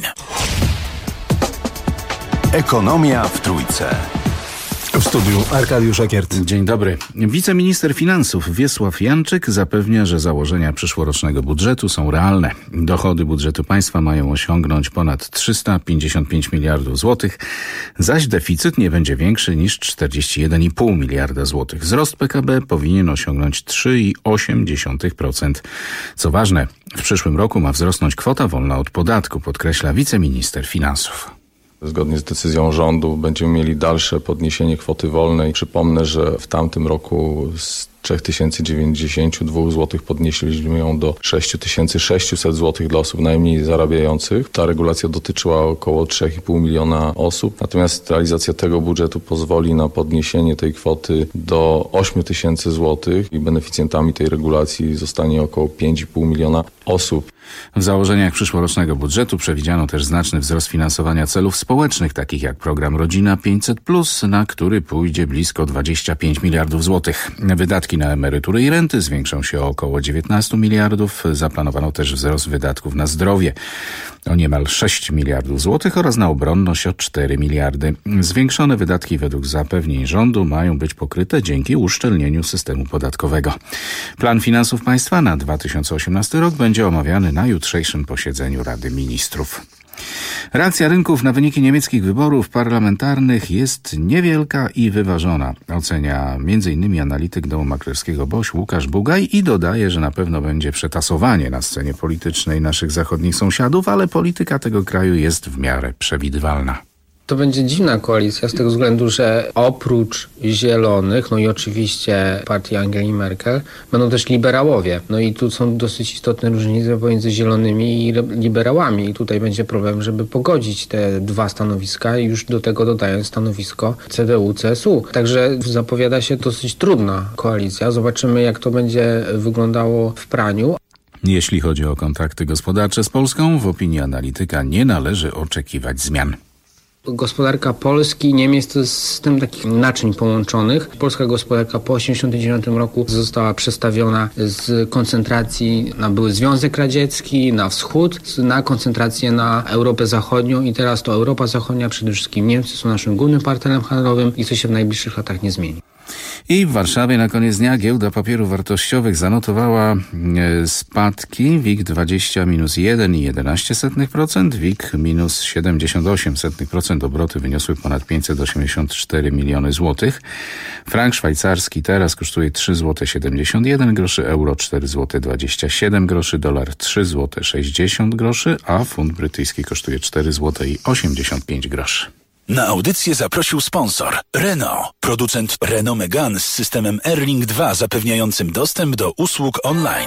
Ekonomia w Trójce. W studiu Arkadiusz Ekiert. Dzień dobry. Wiceminister finansów Wiesław Janczyk zapewnia, że założenia przyszłorocznego budżetu są realne. Dochody budżetu państwa mają osiągnąć ponad 355 miliardów złotych, zaś deficyt nie będzie większy niż 41,5 miliarda złotych. Wzrost PKB powinien osiągnąć 3,8%. Co ważne, w przyszłym roku ma wzrosnąć kwota wolna od podatku, podkreśla wiceminister finansów. Zgodnie z decyzją rządu będziemy mieli dalsze podniesienie kwoty wolnej. Przypomnę, że w tamtym roku z 3092 zł podnieśliśmy ją do 6600 zł dla osób najmniej zarabiających. Ta regulacja dotyczyła około 3,5 miliona osób, natomiast realizacja tego budżetu pozwoli na podniesienie tej kwoty do 8000 zł i beneficjentami tej regulacji zostanie około 5,5 miliona osób. W założeniach przyszłorocznego budżetu przewidziano też znaczny wzrost finansowania celów społecznych, takich jak program Rodzina 500+, na który pójdzie blisko 25 miliardów złotych. Wydatki na emerytury i renty zwiększą się o około 19 miliardów. Zaplanowano też wzrost wydatków na zdrowie o niemal 6 miliardów złotych oraz na obronność o 4 miliardy. Zwiększone wydatki według zapewnień rządu mają być pokryte dzięki uszczelnieniu systemu podatkowego. Plan finansów państwa na 2018 rok będzie omawiany na jutrzejszym posiedzeniu Rady Ministrów. Reakcja rynków na wyniki niemieckich wyborów parlamentarnych jest niewielka i wyważona, ocenia m.in. analityk domu maklerskiego BOŚ Łukasz Bugaj i dodaje, że na pewno będzie przetasowanie na scenie politycznej naszych zachodnich sąsiadów, ale polityka tego kraju jest w miarę przewidywalna. To będzie dziwna koalicja z tego względu, że oprócz Zielonych, no i oczywiście partii Angeli Merkel, będą też liberałowie. No i tu są dosyć istotne różnice pomiędzy Zielonymi i liberałami. I tutaj będzie problem, żeby pogodzić te dwa stanowiska i już do tego dodając stanowisko CDU-CSU. Także zapowiada się dosyć trudna koalicja. Zobaczymy, jak to będzie wyglądało w praniu. Jeśli chodzi o kontakty gospodarcze z Polską, w opinii analityka nie należy oczekiwać zmian. Gospodarka Polski i Niemiec to jest system takich naczyń połączonych. Polska gospodarka po 1989 roku została przestawiona z koncentracji na były Związek Radziecki, na wschód, na koncentrację na Europę Zachodnią i teraz to Europa Zachodnia, przede wszystkim Niemcy są naszym głównym partnerem handlowym i co się w najbliższych latach nie zmieni. I w Warszawie na koniec dnia giełda papierów wartościowych zanotowała spadki. WIG20 minus 1,11%, WIG minus 78%. Obroty wyniosły ponad 584 miliony złotych. Frank szwajcarski teraz kosztuje 3,71 zł, euro 4,27 zł, dolar 3,60 zł, a funt brytyjski kosztuje 4,85 zł. Na audycję zaprosił sponsor Renault, producent Renault Megane z systemem Airlink 2 zapewniającym dostęp do usług online.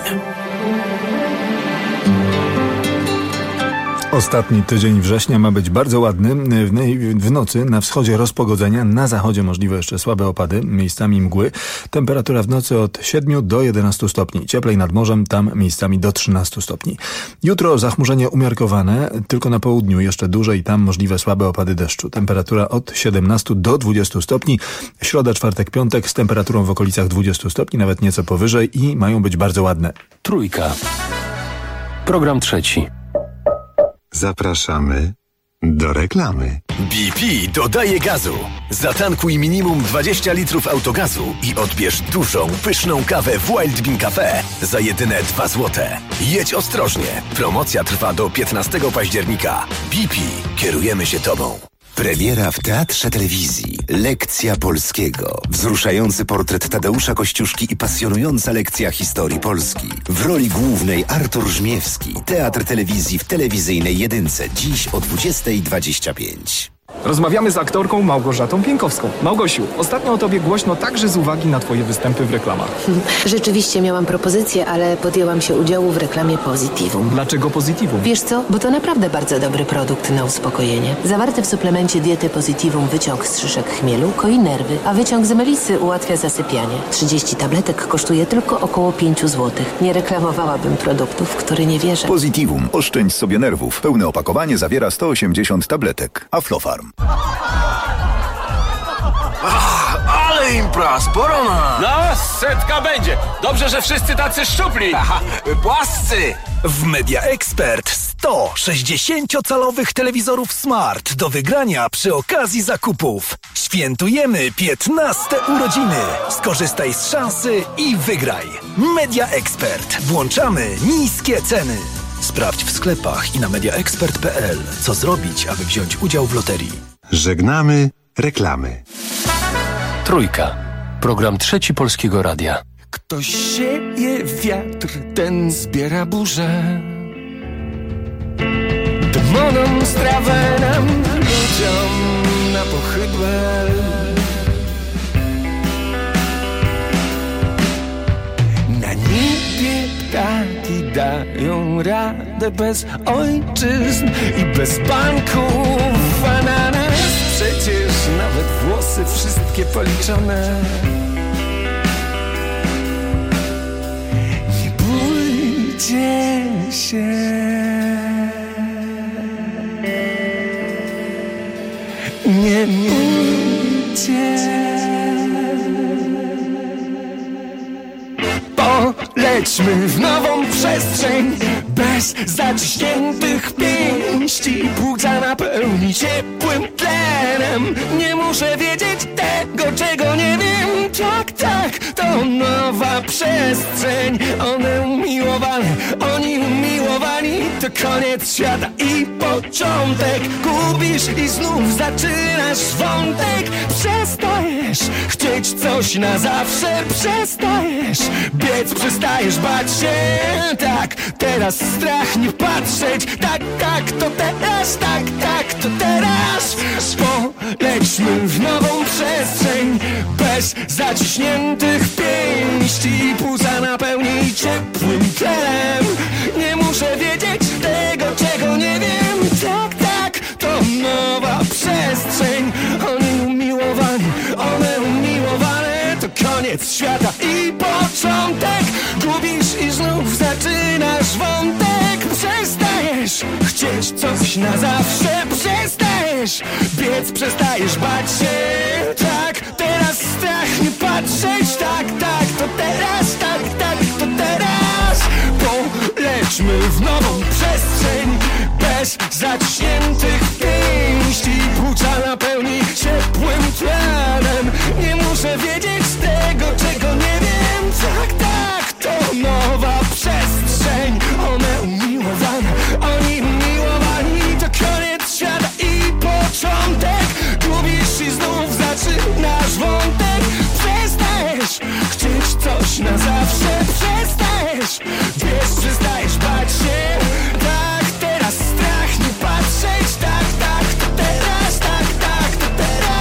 Ostatni tydzień września ma być bardzo ładny. W nocy na wschodzie rozpogodzenia, na zachodzie możliwe jeszcze słabe opady, miejscami mgły. Temperatura w nocy od 7 do 11 stopni. Cieplej nad morzem, tam miejscami do 13 stopni. Jutro zachmurzenie umiarkowane, tylko na południu jeszcze duże i tam możliwe słabe opady deszczu. Temperatura od 17 do 20 stopni. Środa, czwartek, piątek z temperaturą w okolicach 20 stopni, nawet nieco powyżej i mają być bardzo ładne. Trójka. Program trzeci. Zapraszamy do reklamy. BP dodaje gazu. Zatankuj minimum 20 litrów autogazu i odbierz dużą, pyszną kawę w Wild Bean Cafe za jedyne 2 złote. Jedź ostrożnie. Promocja trwa do 15 października. BP. Kierujemy się Tobą. Premiera w Teatrze Telewizji. Lekcja polskiego. Wzruszający portret Tadeusza Kościuszki i pasjonująca lekcja historii Polski. W roli głównej Artur Żmiewski. Teatr Telewizji w telewizyjnej jedynce. Dziś o 20:25. Rozmawiamy z aktorką Małgorzatą Pienkowską. Małgosiu, ostatnio o tobie głośno także z uwagi na twoje występy w reklamach. Rzeczywiście miałam propozycję, ale podjęłam się udziału w reklamie Positivum. Dlaczego Positivum? Wiesz co? Bo to naprawdę bardzo dobry produkt na uspokojenie. Zawarty w suplemencie diety Positivum wyciąg z szyszek chmielu koi nerwy, a wyciąg z melisy ułatwia zasypianie. 30 tabletek kosztuje tylko około 5 zł. Nie reklamowałabym produktów, w które nie wierzę. Positivum. Oszczędź sobie nerwów. Pełne opakowanie zawiera 180 tabletek. Aflofarm. Ale impra, sporo ma. No, setka będzie. Dobrze, że wszyscy tacy szczupli. Płascy. W Media Expert 100 60-calowych telewizorów Smart do wygrania przy okazji zakupów. Świętujemy 15 urodziny. Skorzystaj z szansy i wygraj. Media Expert. Włączamy niskie ceny. Sprawdź w sklepach i na mediaexpert.pl, co zrobić, aby wziąć udział w loterii. Żegnamy reklamy. Trójka. Program trzeci Polskiego Radia. Ktoś sieje wiatr, ten zbiera burzę. Demonom strawę nam, ludziom na pochybę. Na niebie ptaki dają radę bez ojczyzn i bez banków, a na nas przecież nawet włosy wszystkie policzone. Nie bójcie się. Nie bójcie. Polećmy w nową przestrzeń bez zaciśniętych pięści. Płuca napełni ciepłym tlenem. Nie muszę wiedzieć tego, czego nie wiem. Tak, tak, to nowa przestrzeń. One umiłowane, oni umiłowani. To koniec świata i początek. Gubisz i znów zaczynasz wątek. Przestań Przestajesz chcieć coś na zawsze, przestajesz biec, przestajesz bać się. Tak, teraz strach nie patrzeć. Tak, tak, to teraz, tak, tak, to teraz. Polećmy w nową przestrzeń, bez zaciśniętych pięści. Płuca napełnij ciepłym tlenem. Nie muszę wiedzieć tego, czego nie wiem. Tak, tak, to nowa przestrzeń. Oni umiłowani, one umiłowane. To koniec świata i początek. Gubisz i znów zaczynasz wątek. Przestajesz chcieć coś na zawsze. Przestajesz biec, przestajesz bać się. Tak, teraz strach nie patrzeć. Tak, tak, to teraz. Tak, tak, to teraz. Polećmy w nową przestrzeń, bez zaciśniętych pięści. Płuca napełni ciepłym tlenem. Nie muszę wiedzieć tego, czego nie wiem. Tak, tak, to nowa przestrzeń. One umiłowane, oni umiłowani. To koniec świata i początek. Gubisz i znów zaczynasz wątek. Przestajesz chcieć coś na zawsze. Przestajesz biec, przestajesz bać się. Tak, teraz strach nie patrzeć. Tak, tak, to teraz. Tak, tak, to teraz.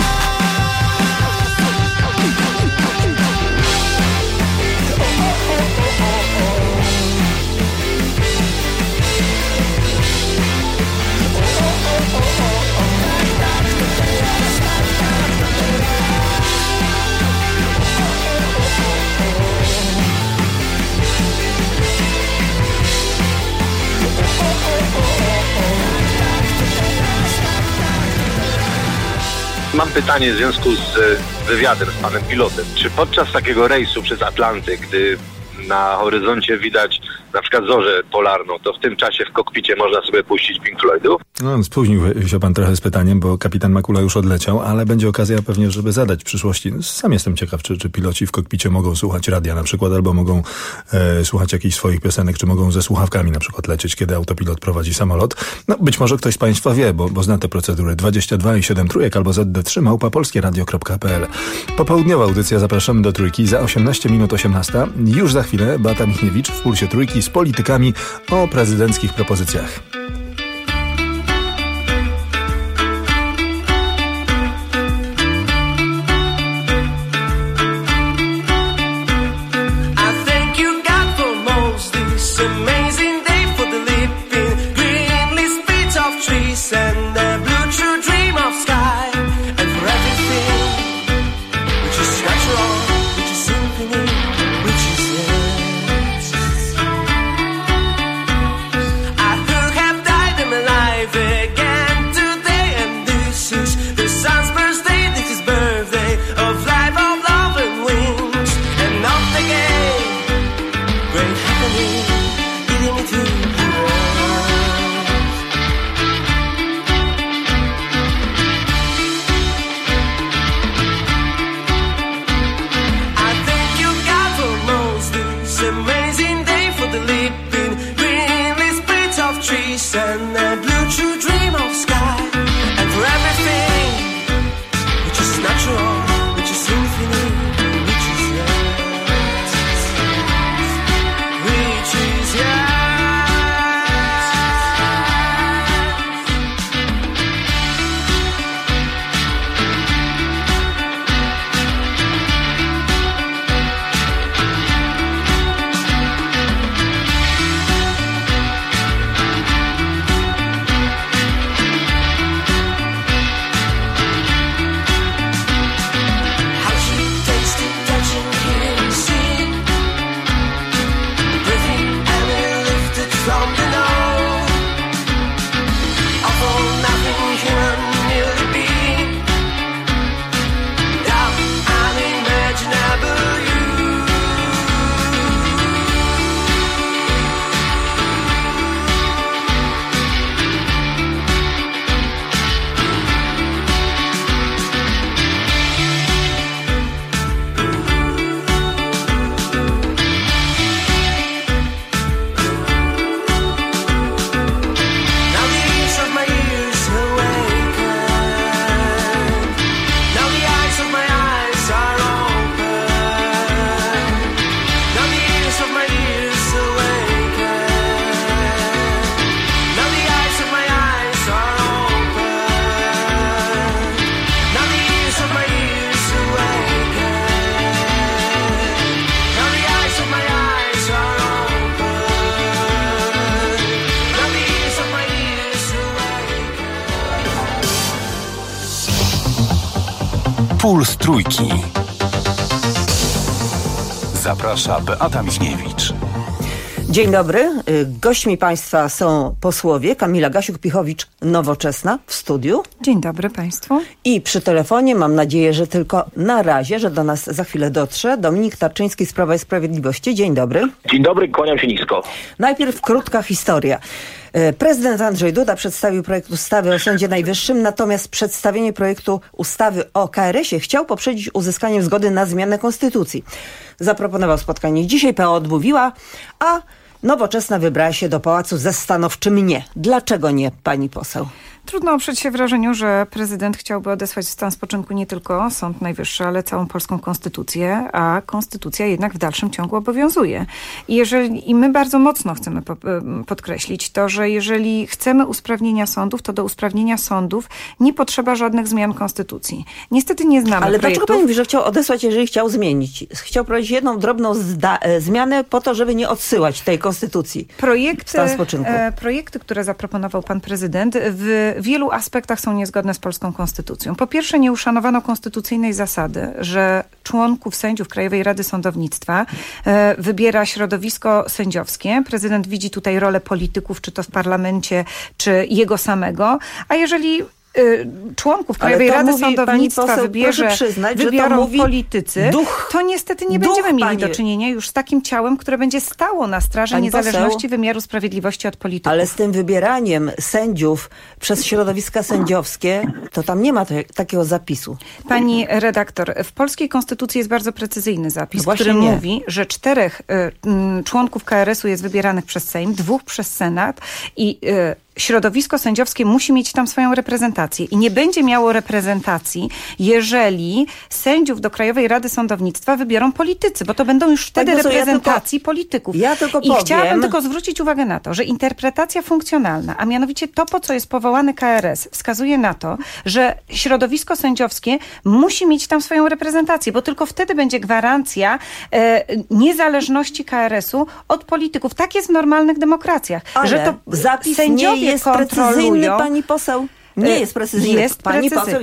Mam pytanie w związku z wywiadem z panem pilotem. Czy podczas takiego rejsu przez Atlantyk, gdy na horyzoncie widać na przykład zorzę polarną, to w tym czasie w kokpicie można sobie puścić Pink Floydów? No, spóźnił się pan trochę z pytaniem, bo kapitan Makula już odleciał, ale będzie okazja pewnie, żeby zadać w przyszłości. Sam jestem ciekaw, czy piloci w kokpicie mogą słuchać radia na przykład, albo mogą słuchać jakichś swoich piosenek, czy mogą ze słuchawkami na przykład lecieć, kiedy autopilot prowadzi samolot. No, być może ktoś z państwa wie, bo zna te procedury. 22 i 7 trójek albo ZD3 @polskieradio.pl. Popołudniowa audycja, zapraszamy do Trójki za 18 minut 18. Już za chwilę Beata Michniewicz w Pulsie Trójki z politykami o prezydenckich propozycjach. I could have died Puls Trójki. Zaprasza Beata Michniewicz. Dzień dobry. Gośćmi Państwa są posłowie Kamila Gasiuk-Pichowicz, Nowoczesna, w studiu. Dzień dobry Państwu. I przy telefonie, mam nadzieję, że tylko na razie, że do nas za chwilę dotrze, Dominik Tarczyński z Prawa i Sprawiedliwości. Dzień dobry. Dzień dobry, kłaniam się nisko. Najpierw krótka historia. Prezydent Andrzej Duda przedstawił projekt ustawy o Sądzie Najwyższym, natomiast przedstawienie projektu ustawy o KRS-ie chciał poprzedzić uzyskaniem zgody na zmianę konstytucji. Zaproponował spotkanie dzisiaj, PO odmówiła, a Nowoczesna wybrała się do pałacu ze stanowczym nie. Dlaczego nie, pani poseł? Trudno oprzeć się wrażeniu, że prezydent chciałby odesłać w stan spoczynku nie tylko Sąd Najwyższy, ale całą polską konstytucję, a konstytucja jednak w dalszym ciągu obowiązuje. I my bardzo mocno chcemy podkreślić to, że jeżeli chcemy usprawnienia sądów, to do usprawnienia sądów nie potrzeba żadnych zmian konstytucji. Niestety nie znamy projektów. Ale dlaczego pani mówi, że chciał odesłać, jeżeli chciał zmienić? Chciał prowadzić jedną drobną zmianę po to, żeby nie odsyłać tej konstytucji w stan spoczynku. Projekty, które zaproponował pan prezydent, w wielu aspektach są niezgodne z polską konstytucją. Po pierwsze, nie uszanowano konstytucyjnej zasady, że członków sędziów Krajowej Rady Sądownictwa wybiera środowisko sędziowskie. Prezydent widzi tutaj rolę polityków, czy to w parlamencie, czy jego samego. A jeżeli członków Krajowej Rady Sądownictwa wybiorą politycy, to niestety nie będziemy mieli do czynienia już z takim ciałem, które będzie stało na straży niezależności wymiaru sprawiedliwości od polityków. Ale z tym wybieraniem sędziów przez środowiska sędziowskie, to tam nie ma takiego zapisu. Pani redaktor, w polskiej konstytucji jest bardzo precyzyjny zapis, który mówi, że 4 członków KRS-u jest wybieranych przez Sejm, 2 przez Senat i środowisko sędziowskie musi mieć tam swoją reprezentację i nie będzie miało reprezentacji, jeżeli sędziów do Krajowej Rady Sądownictwa wybiorą politycy, bo to będą już wtedy reprezentacji polityków. I chciałabym tylko zwrócić uwagę na to, że interpretacja funkcjonalna, a mianowicie to, po co jest powołany KRS, wskazuje na to, że środowisko sędziowskie musi mieć tam swoją reprezentację, bo tylko wtedy będzie gwarancja niezależności KRS-u od polityków. Tak jest w normalnych demokracjach. Ale że to zapis nie jest precyzyjny, pani poseł. Nie jest precyzyjny. Jest pani poseł,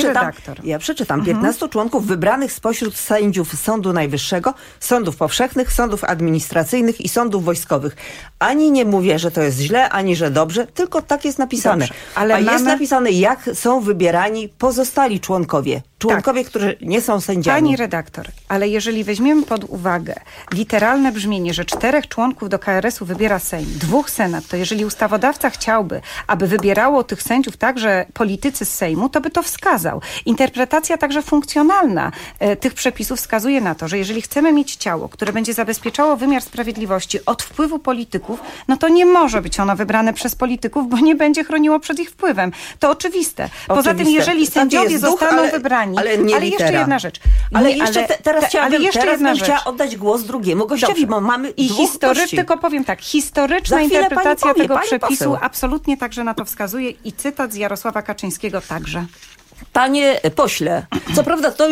ja przeczytam. 15 członków wybranych spośród sędziów Sądu Najwyższego, sądów powszechnych, sądów administracyjnych i sądów wojskowych. Ani nie mówię, że to jest źle, ani że dobrze, tylko tak jest napisane. Dobrze, ale jest napisane, jak są wybierani pozostali członkowie. Którzy nie są sędziami. Pani redaktor, ale jeżeli weźmiemy pod uwagę literalne brzmienie, że 4 członków do KRS-u wybiera Sejm, 2 Senat, to jeżeli ustawodawca chciałby, aby wybierało tych sędziów także politycy z Sejmu, to by to wskazał. Interpretacja także funkcjonalna tych przepisów wskazuje na to, że jeżeli chcemy mieć ciało, które będzie zabezpieczało wymiar sprawiedliwości od wpływu polityków, no to nie może być ono wybrane przez polityków, bo nie będzie chroniło przed ich wpływem. To oczywiste. Poza tym, jeżeli sędziowie zostaną wybrani, ale jeszcze jedna rzecz. Teraz chciała oddać głos drugiemu gościowi, bo mamy tylko powiem tak, historyczna interpretacja tego przepisu absolutnie także na to wskazuje i cytat z Jarosława Kaczyńskiego także. Panie pośle, co prawda to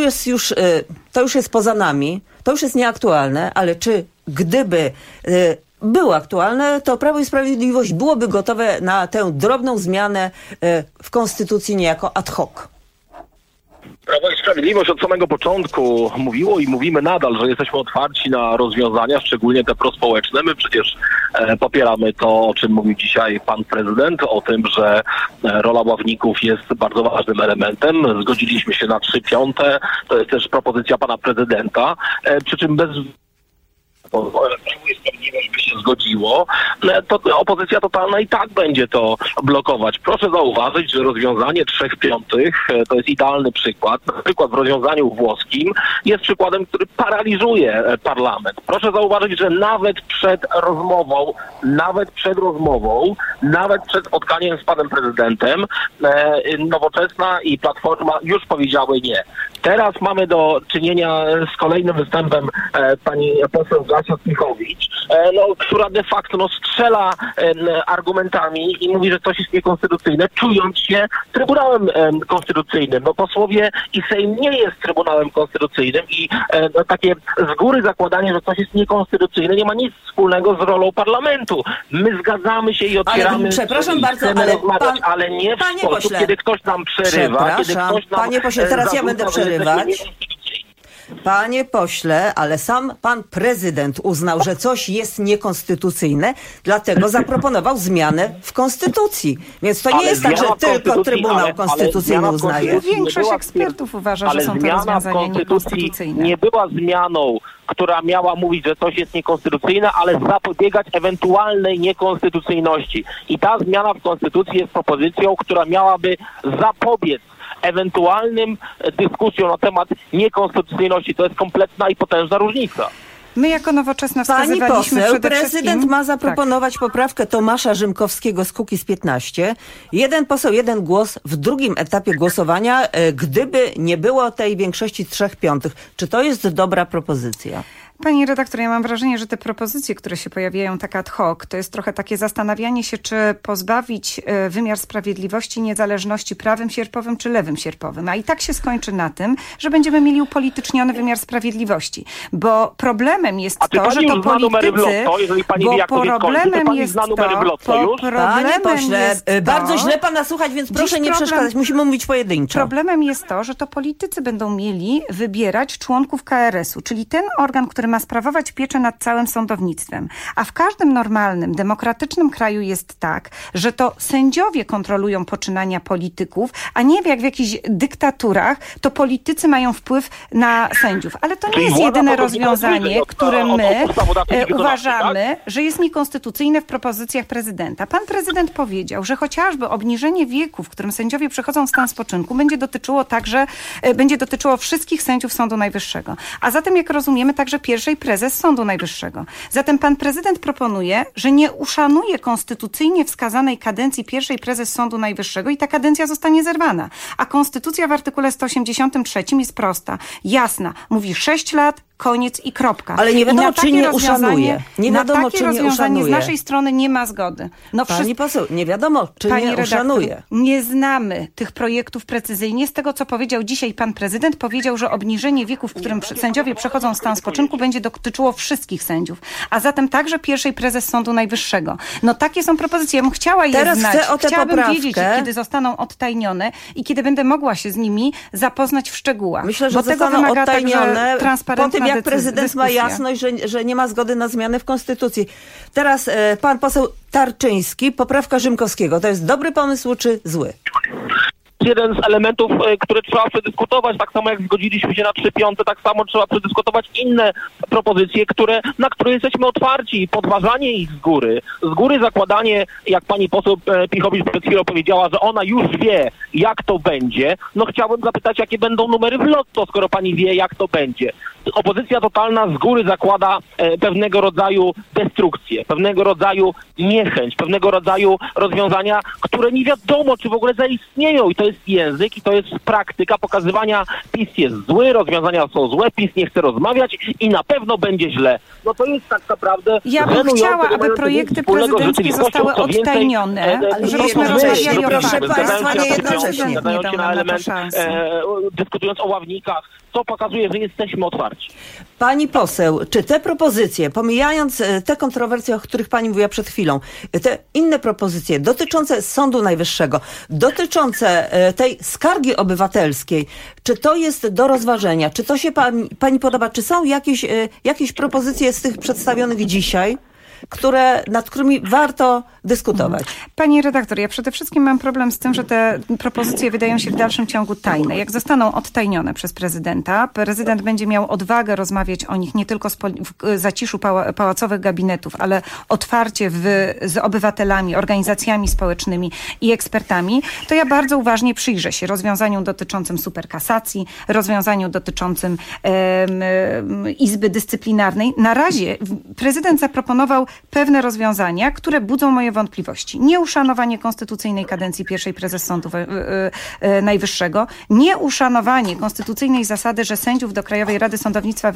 już jest poza nami, to już jest nieaktualne, ale czy gdyby było aktualne, to Prawo i Sprawiedliwość byłoby gotowe na tę drobną zmianę w konstytucji niejako ad hoc? Prawo i Sprawiedliwość od samego początku mówiło i mówimy nadal, że jesteśmy otwarci na rozwiązania, szczególnie te prospołeczne. My przecież popieramy to, o czym mówił dzisiaj pan prezydent, o tym, że rola ławników jest bardzo ważnym elementem. Zgodziliśmy się na 3/5. To jest też propozycja pana prezydenta, przy czym bez Prawo i Sprawiedliwość by się zgodziło, to opozycja totalna i tak będzie to blokować. Proszę zauważyć, że rozwiązanie 3/5 to jest idealny przykład. Na przykład w rozwiązaniu włoskim jest przykładem, który paraliżuje parlament. Proszę zauważyć, że nawet przed przed spotkaniem z panem prezydentem Nowoczesna i Platforma już powiedziały nie. Teraz mamy do czynienia z kolejnym występem pani poseł Gasiuk-Pichowicz, która de facto strzela argumentami i mówi, że coś jest niekonstytucyjne, czując się Trybunałem Konstytucyjnym. Bo posłowie i Sejm nie jest Trybunałem Konstytucyjnym i takie z góry zakładanie, że coś jest niekonstytucyjne, nie ma nic wspólnego z rolą parlamentu. My zgadzamy się i otwieramy... Przepraszam bardzo, ale nie w sposób, kiedy ktoś nam przerywa, kiedy ktoś nam Panie pośle, teraz ja będę przerywał. przerywać. Panie pośle, ale sam pan prezydent uznał, że coś jest niekonstytucyjne, dlatego zaproponował zmianę w konstytucji. Więc to nie jest tak, że tylko Trybunał Konstytucyjny uznaje. Większość ekspertów uważa, że są to rozwiązania niekonstytucyjne. Nie była zmianą, która miała mówić, że coś jest niekonstytucyjne, ale zapobiegać ewentualnej niekonstytucyjności. I ta zmiana w konstytucji jest propozycją, która miałaby zapobiec ewentualnym dyskusjom na temat niekonstytucyjności. To jest kompletna i potężna różnica. My jako Nowoczesna wskazywaliśmy Pani poseł, przede prezydent wszystkim... ma zaproponować poprawkę Tomasza Rzymkowskiego z Kukiz15. Jeden poseł, jeden głos w drugim etapie głosowania, gdyby nie było tej większości 3/5. Czy to jest dobra propozycja? Pani redaktor, ja mam wrażenie, że te propozycje, które się pojawiają tak ad hoc, to jest trochę takie zastanawianie się, czy pozbawić wymiar sprawiedliwości niezależności prawym sierpowym czy lewym sierpowym. A i tak się skończy na tym, że będziemy mieli upolityczniony wymiar sprawiedliwości. Bo problemem jest to, że to politycy... Panie pośle, bardzo źle pana słuchać, więc proszę nie przeszkadzać. Musimy mówić pojedynczo. Problemem jest to, że to politycy będą mieli wybierać członków KRS-u, czyli ten organ, który ma sprawować pieczę nad całym sądownictwem. A w każdym normalnym, demokratycznym kraju jest tak, że to sędziowie kontrolują poczynania polityków, a nie jak w jakichś dyktaturach, to politycy mają wpływ na sędziów. Ale to nie jest jedyne rozwiązanie, które my uważamy, że jest niekonstytucyjne w propozycjach prezydenta. Pan prezydent powiedział, że chociażby obniżenie wieku, w którym sędziowie przechodzą w stan spoczynku, będzie dotyczyło wszystkich sędziów Sądu Najwyższego. A zatem, jak rozumiemy, także pierwszej prezes Sądu Najwyższego. Zatem pan prezydent proponuje, że nie uszanuje konstytucyjnie wskazanej kadencji pierwszej prezes Sądu Najwyższego i ta kadencja zostanie zerwana. A konstytucja w artykule 183 jest prosta, jasna. Mówi 6 lat, koniec i kropka. Ale nie wiadomo, czy nie uszanuje. Nie wiadomo, na takie rozwiązanie z naszej strony nie ma zgody. Pani poseł, nie wiadomo, czy nie uszanuje. Nie znamy tych projektów precyzyjnie. Z tego, co powiedział dzisiaj pan prezydent, powiedział, że obniżenie wieku, w którym sędziowie przechodzą w stan spoczynku, będzie dotyczyło wszystkich sędziów. A zatem także pierwszej prezes Sądu Najwyższego. No takie są propozycje. Ja bym chciała je znać. Chciałabym wiedzieć, kiedy zostaną odtajnione i kiedy będę mogła się z nimi zapoznać w szczegółach. Myślę, że zostaną odtajnione po tym, jak prezydent ma jasność, że nie ma zgody na zmianę w konstytucji. Teraz pan poseł Tarczyński, poprawka Rzymkowskiego. To jest dobry pomysł czy zły? Jeden z elementów, które trzeba przedyskutować, tak samo jak zgodziliśmy się na 3/5, tak samo trzeba przedyskutować inne propozycje, na które jesteśmy otwarci. Podważanie ich z góry zakładanie, jak pani poseł Pichowicz przed chwilą powiedziała, że ona już wie, jak to będzie. No chciałbym zapytać, jakie będą numery w lotto, skoro pani wie, jak to będzie. Opozycja totalna z góry zakłada pewnego rodzaju destrukcję, pewnego rodzaju niechęć, pewnego rodzaju rozwiązania, które nie wiadomo, czy w ogóle zaistnieją. I to jest język, i to jest praktyka pokazywania, PiS jest zły, rozwiązania są złe, PiS nie chce rozmawiać i na pewno będzie źle. No to jest tak naprawdę... Ja bym chciała, aby projekty prezydenckie zostały odtajnione, żebyśmy rozmawiali o proszę państwa, nie jednocześnie. Zadając się na element, dyskutując o ławnikach, to pokazuje, że jesteśmy otwarci. Pani poseł, czy te propozycje, pomijając te kontrowersje, o których pani mówiła przed chwilą, te inne propozycje dotyczące Sądu Najwyższego, dotyczące tej skargi obywatelskiej, czy to jest do rozważenia? Czy to się pani podoba? Czy są jakieś propozycje z tych przedstawionych dzisiaj, nad którymi warto dyskutować? Pani redaktor, ja przede wszystkim mam problem z tym, że te propozycje wydają się w dalszym ciągu tajne. Jak zostaną odtajnione przez prezydenta, prezydent będzie miał odwagę rozmawiać o nich nie tylko w zaciszu pałacowych gabinetów, ale otwarcie z obywatelami, organizacjami społecznymi i ekspertami, to ja bardzo uważnie przyjrzę się rozwiązaniom dotyczącym superkasacji, rozwiązaniu dotyczącym Izby Dyscyplinarnej. Na razie prezydent zaproponował pewne rozwiązania, które budzą moje wątpliwości. Nieuszanowanie konstytucyjnej kadencji pierwszej prezes Sądu Najwyższego, nieuszanowanie konstytucyjnej zasady, że sędziów do Krajowej Rady Sądownictwa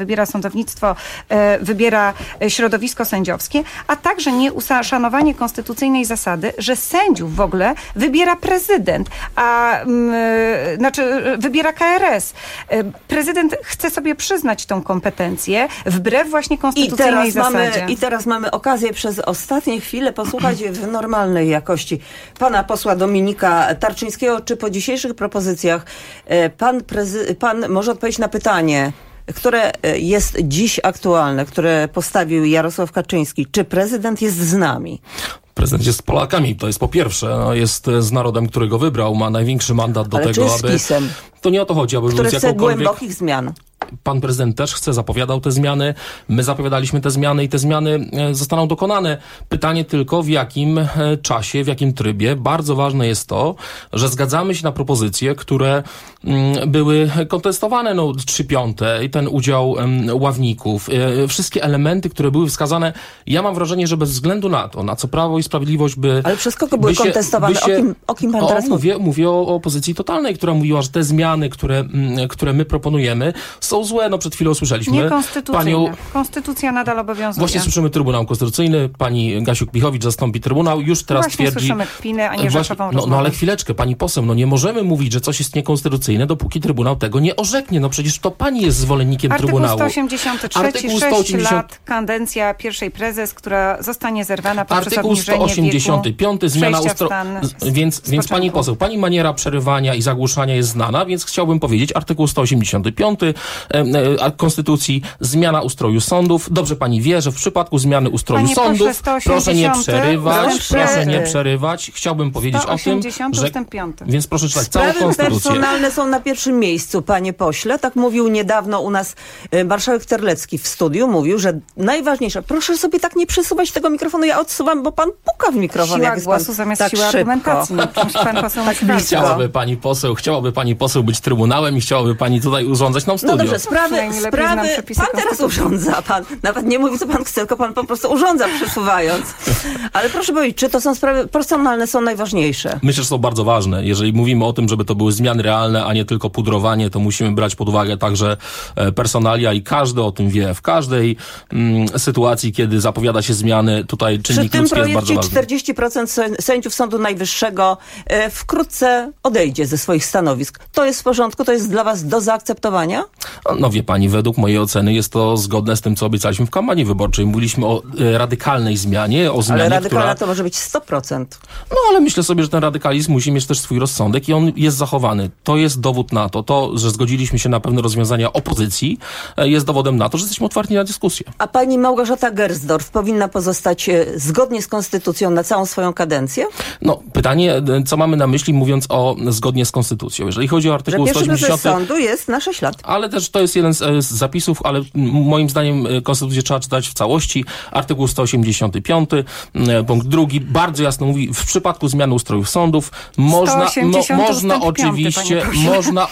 wybiera środowisko sędziowskie, a także nieuszanowanie konstytucyjnej zasady, że sędziów w ogóle wybiera prezydent, wybiera KRS. Prezydent chce sobie przyznać tą kompetencję wbrew właśnie konstytucyjnej zasadzie. I teraz mamy okazję przez ostatnie chwile posłuchać w normalnej jakości pana posła Dominika Tarczyńskiego. Czy po dzisiejszych propozycjach pan może odpowiedzieć na pytanie, które jest dziś aktualne, które postawił Jarosław Kaczyński? Czy prezydent jest z nami? Prezydent jest z Polakami, to jest po pierwsze. Jest z narodem, który go wybrał, ma największy mandat do tego, aby... PiS-em? To nie o to chodzi, aby który chce głębokich zmian. Pan prezydent też chce, zapowiadał te zmiany. My zapowiadaliśmy te zmiany i te zmiany zostaną dokonane. Pytanie tylko w jakim czasie, w jakim trybie. Bardzo ważne jest to, że zgadzamy się na propozycje, które były kontestowane, 3/5 i ten udział ławników. Wszystkie elementy, które były wskazane, ja mam wrażenie, że bez względu na to, na co Prawo i Sprawiedliwość by... Ale przez kogo były kontestowane? O kim pan teraz mówi? Mówię o opozycji totalnej, która mówiła, że te zmiany, które my proponujemy, są złe. Przed chwilą słyszeliśmy. Niekonstytucyjne. Konstytucja nadal obowiązuje. Właśnie słyszymy Trybunał Konstytucyjny. Pani Gasiuk-Pihowicz zastąpi Trybunał. Już teraz twierdzi... słyszymy kpinę, a nie rzeczową rozmowę. Ale chwileczkę, pani poseł, nie możemy mówić, że coś jest niekonstytucyjne, dopóki Trybunał tego nie orzeknie. Przecież to pani jest zwolennikiem Trybunału. Artykuł 183, 6 lat, kadencja pierwszej prezes, która zostanie zerwana poprzez obniżenie Artykuł 185, zmiana Więc pani poseł, pani maniera przerywania i zagłuszania jest znana, więc chciałbym powiedzieć, artykuł 185 Konstytucji, zmiana ustroju sądów. Dobrze pani wie, że w przypadku zmiany ustroju sądów, proszę nie przerywać. Chciałbym powiedzieć o tym, że... Więc proszę czytać całą Konstytucję. Sprawy personalne są na pierwszym miejscu, panie pośle. Tak mówił niedawno u nas marszałek Terlecki w studiu. Mówił, że najważniejsze... Proszę sobie tak nie przesuwać tego mikrofonu. Ja odsuwam, bo pan puka w mikrofon. Siła głosu zamiast siły argumentacji. Chciałaby pani poseł być Trybunałem i chciałaby pani tutaj urządzać nam studio. No dobrze, sprawy pan teraz urządza. Pan nawet nie mówi, co pan chce, tylko pan po prostu urządza, przesuwając. Ale proszę powiedzieć, czy to są sprawy personalne, są najważniejsze? Myślę, że są bardzo ważne. Jeżeli mówimy o tym, żeby to były zmiany realne, a nie tylko pudrowanie, to musimy brać pod uwagę także personalia i każdy o tym wie. W każdej sytuacji, kiedy zapowiada się zmiany, tutaj czynnik ludzki jest bardzo ważny. Przy tym projekcie 40% sędziów Sądu Najwyższego wkrótce odejdzie ze swoich stanowisk. To jest w porządku? To jest dla was do zaakceptowania? Wie pani, według mojej oceny jest to zgodne z tym, co obiecaliśmy w kampanii wyborczej. Mówiliśmy o radykalnej zmianie, o zmianie, ale radykalna to może być 100%. Ale myślę sobie, że ten radykalizm musi mieć też swój rozsądek i on jest zachowany. To jest dowód na to, że zgodziliśmy się na pewne rozwiązania opozycji, jest dowodem na to, że jesteśmy otwarci na dyskusję. A pani Małgorzata Gersdorf powinna pozostać zgodnie z konstytucją na całą swoją kadencję? Pytanie, co mamy na myśli, mówiąc o zgodnie z konstytucją. Jeżeli chodzi o artykuł 180... Pierwszy prezes sądu jest na 6 lat. Ale też to jest jeden z zapisów, ale moim zdaniem konstytucję trzeba czytać w całości. Artykuł 185, punkt 2, bardzo jasno mówi, w przypadku zmiany ustrojów sądów można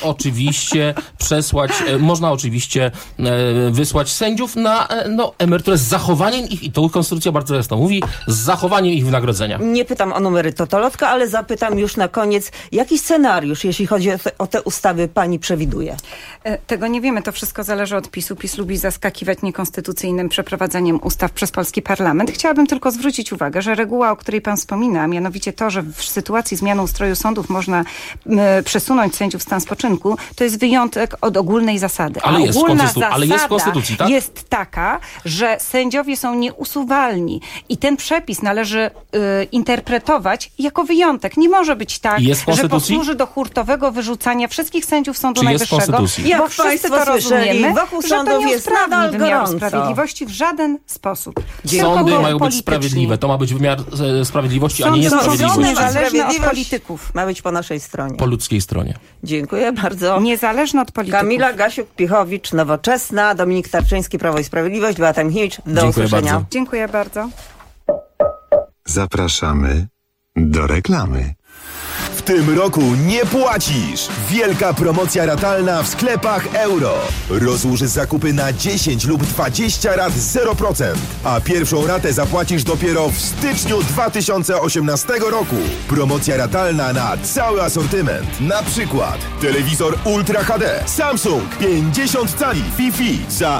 oczywiście wysłać sędziów na emeryturę z zachowaniem ich, i to konstytucja bardzo jasno mówi, z zachowaniem ich wynagrodzenia. Nie pytam o numery totolotka, ale zapytam już na koniec, jaki scenariusz, jeśli chodzi o te ustawy, pani przewiduje? Tego nie wiemy, to wszystko zależy od PiS-u. PiS lubi zaskakiwać niekonstytucyjnym przeprowadzaniem ustaw przez polski parlament. Chciałabym tylko zwrócić uwagę, że reguła, o której pan wspomina, mianowicie to, że w sytuacji zmiany ustroju sądów można przesunąć sędziów w stan spoczynku, to jest wyjątek od ogólnej zasady. Ale jest w konstytucji, tak? Jest taka, że sędziowie są nieusuwalni i ten przepis należy interpretować jako wyjątek. Nie może być tak, że posłuży do hurtowego wyrzucania wszystkich sędziów Sądu Najwyższego, bo wszyscy to rozumiemy, wokół że to nie jest nadal wymiar sprawiedliwości w żaden sposób. Sądy mają być sprawiedliwe. To ma być wymiar sprawiedliwości, a nie niesprawiedliwości. Niezależne od polityków. Ma być po naszej stronie. Po ludzkiej stronie. Dziękuję bardzo. Niezależne od polityków. Kamila Gasiuk-Pihowicz, Nowoczesna, Dominik Tarczyński, Prawo i Sprawiedliwość, Beata Michniewicz. Do usłyszenia. Bardzo. Dziękuję bardzo. Zapraszamy do reklamy. W tym roku nie płacisz! Wielka promocja ratalna w sklepach Euro. Rozłóż zakupy na 10 lub 20 rat 0%, a pierwszą ratę zapłacisz dopiero w styczniu 2018 roku. Promocja ratalna na cały asortyment. Na przykład telewizor Ultra HD Samsung 50 cali Wi-Fi za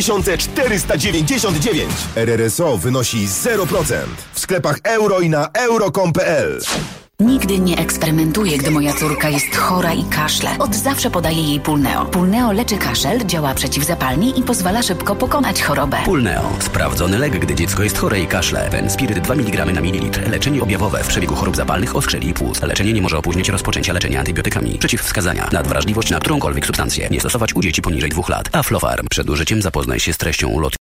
2499. RRSO wynosi 0%. W sklepach Euro i na euro.com.pl. Nigdy nie eksperymentuję, gdy moja córka jest chora i kaszle. Od zawsze podaję jej Pulneo. Pulneo leczy kaszel, działa przeciwzapalnie i pozwala szybko pokonać chorobę. Pulneo. Sprawdzony lek, gdy dziecko jest chore i kaszle. Penspiryt 2 mg na mililitr. Leczenie objawowe w przebiegu chorób zapalnych oskrzeli i płuc. Leczenie nie może opóźnić rozpoczęcia leczenia antybiotykami. Przeciwwskazania. Nadwrażliwość na którąkolwiek substancję. Nie stosować u dzieci poniżej 2 lat. Aflofarm. Przed użyciem zapoznaj się z treścią ulotki.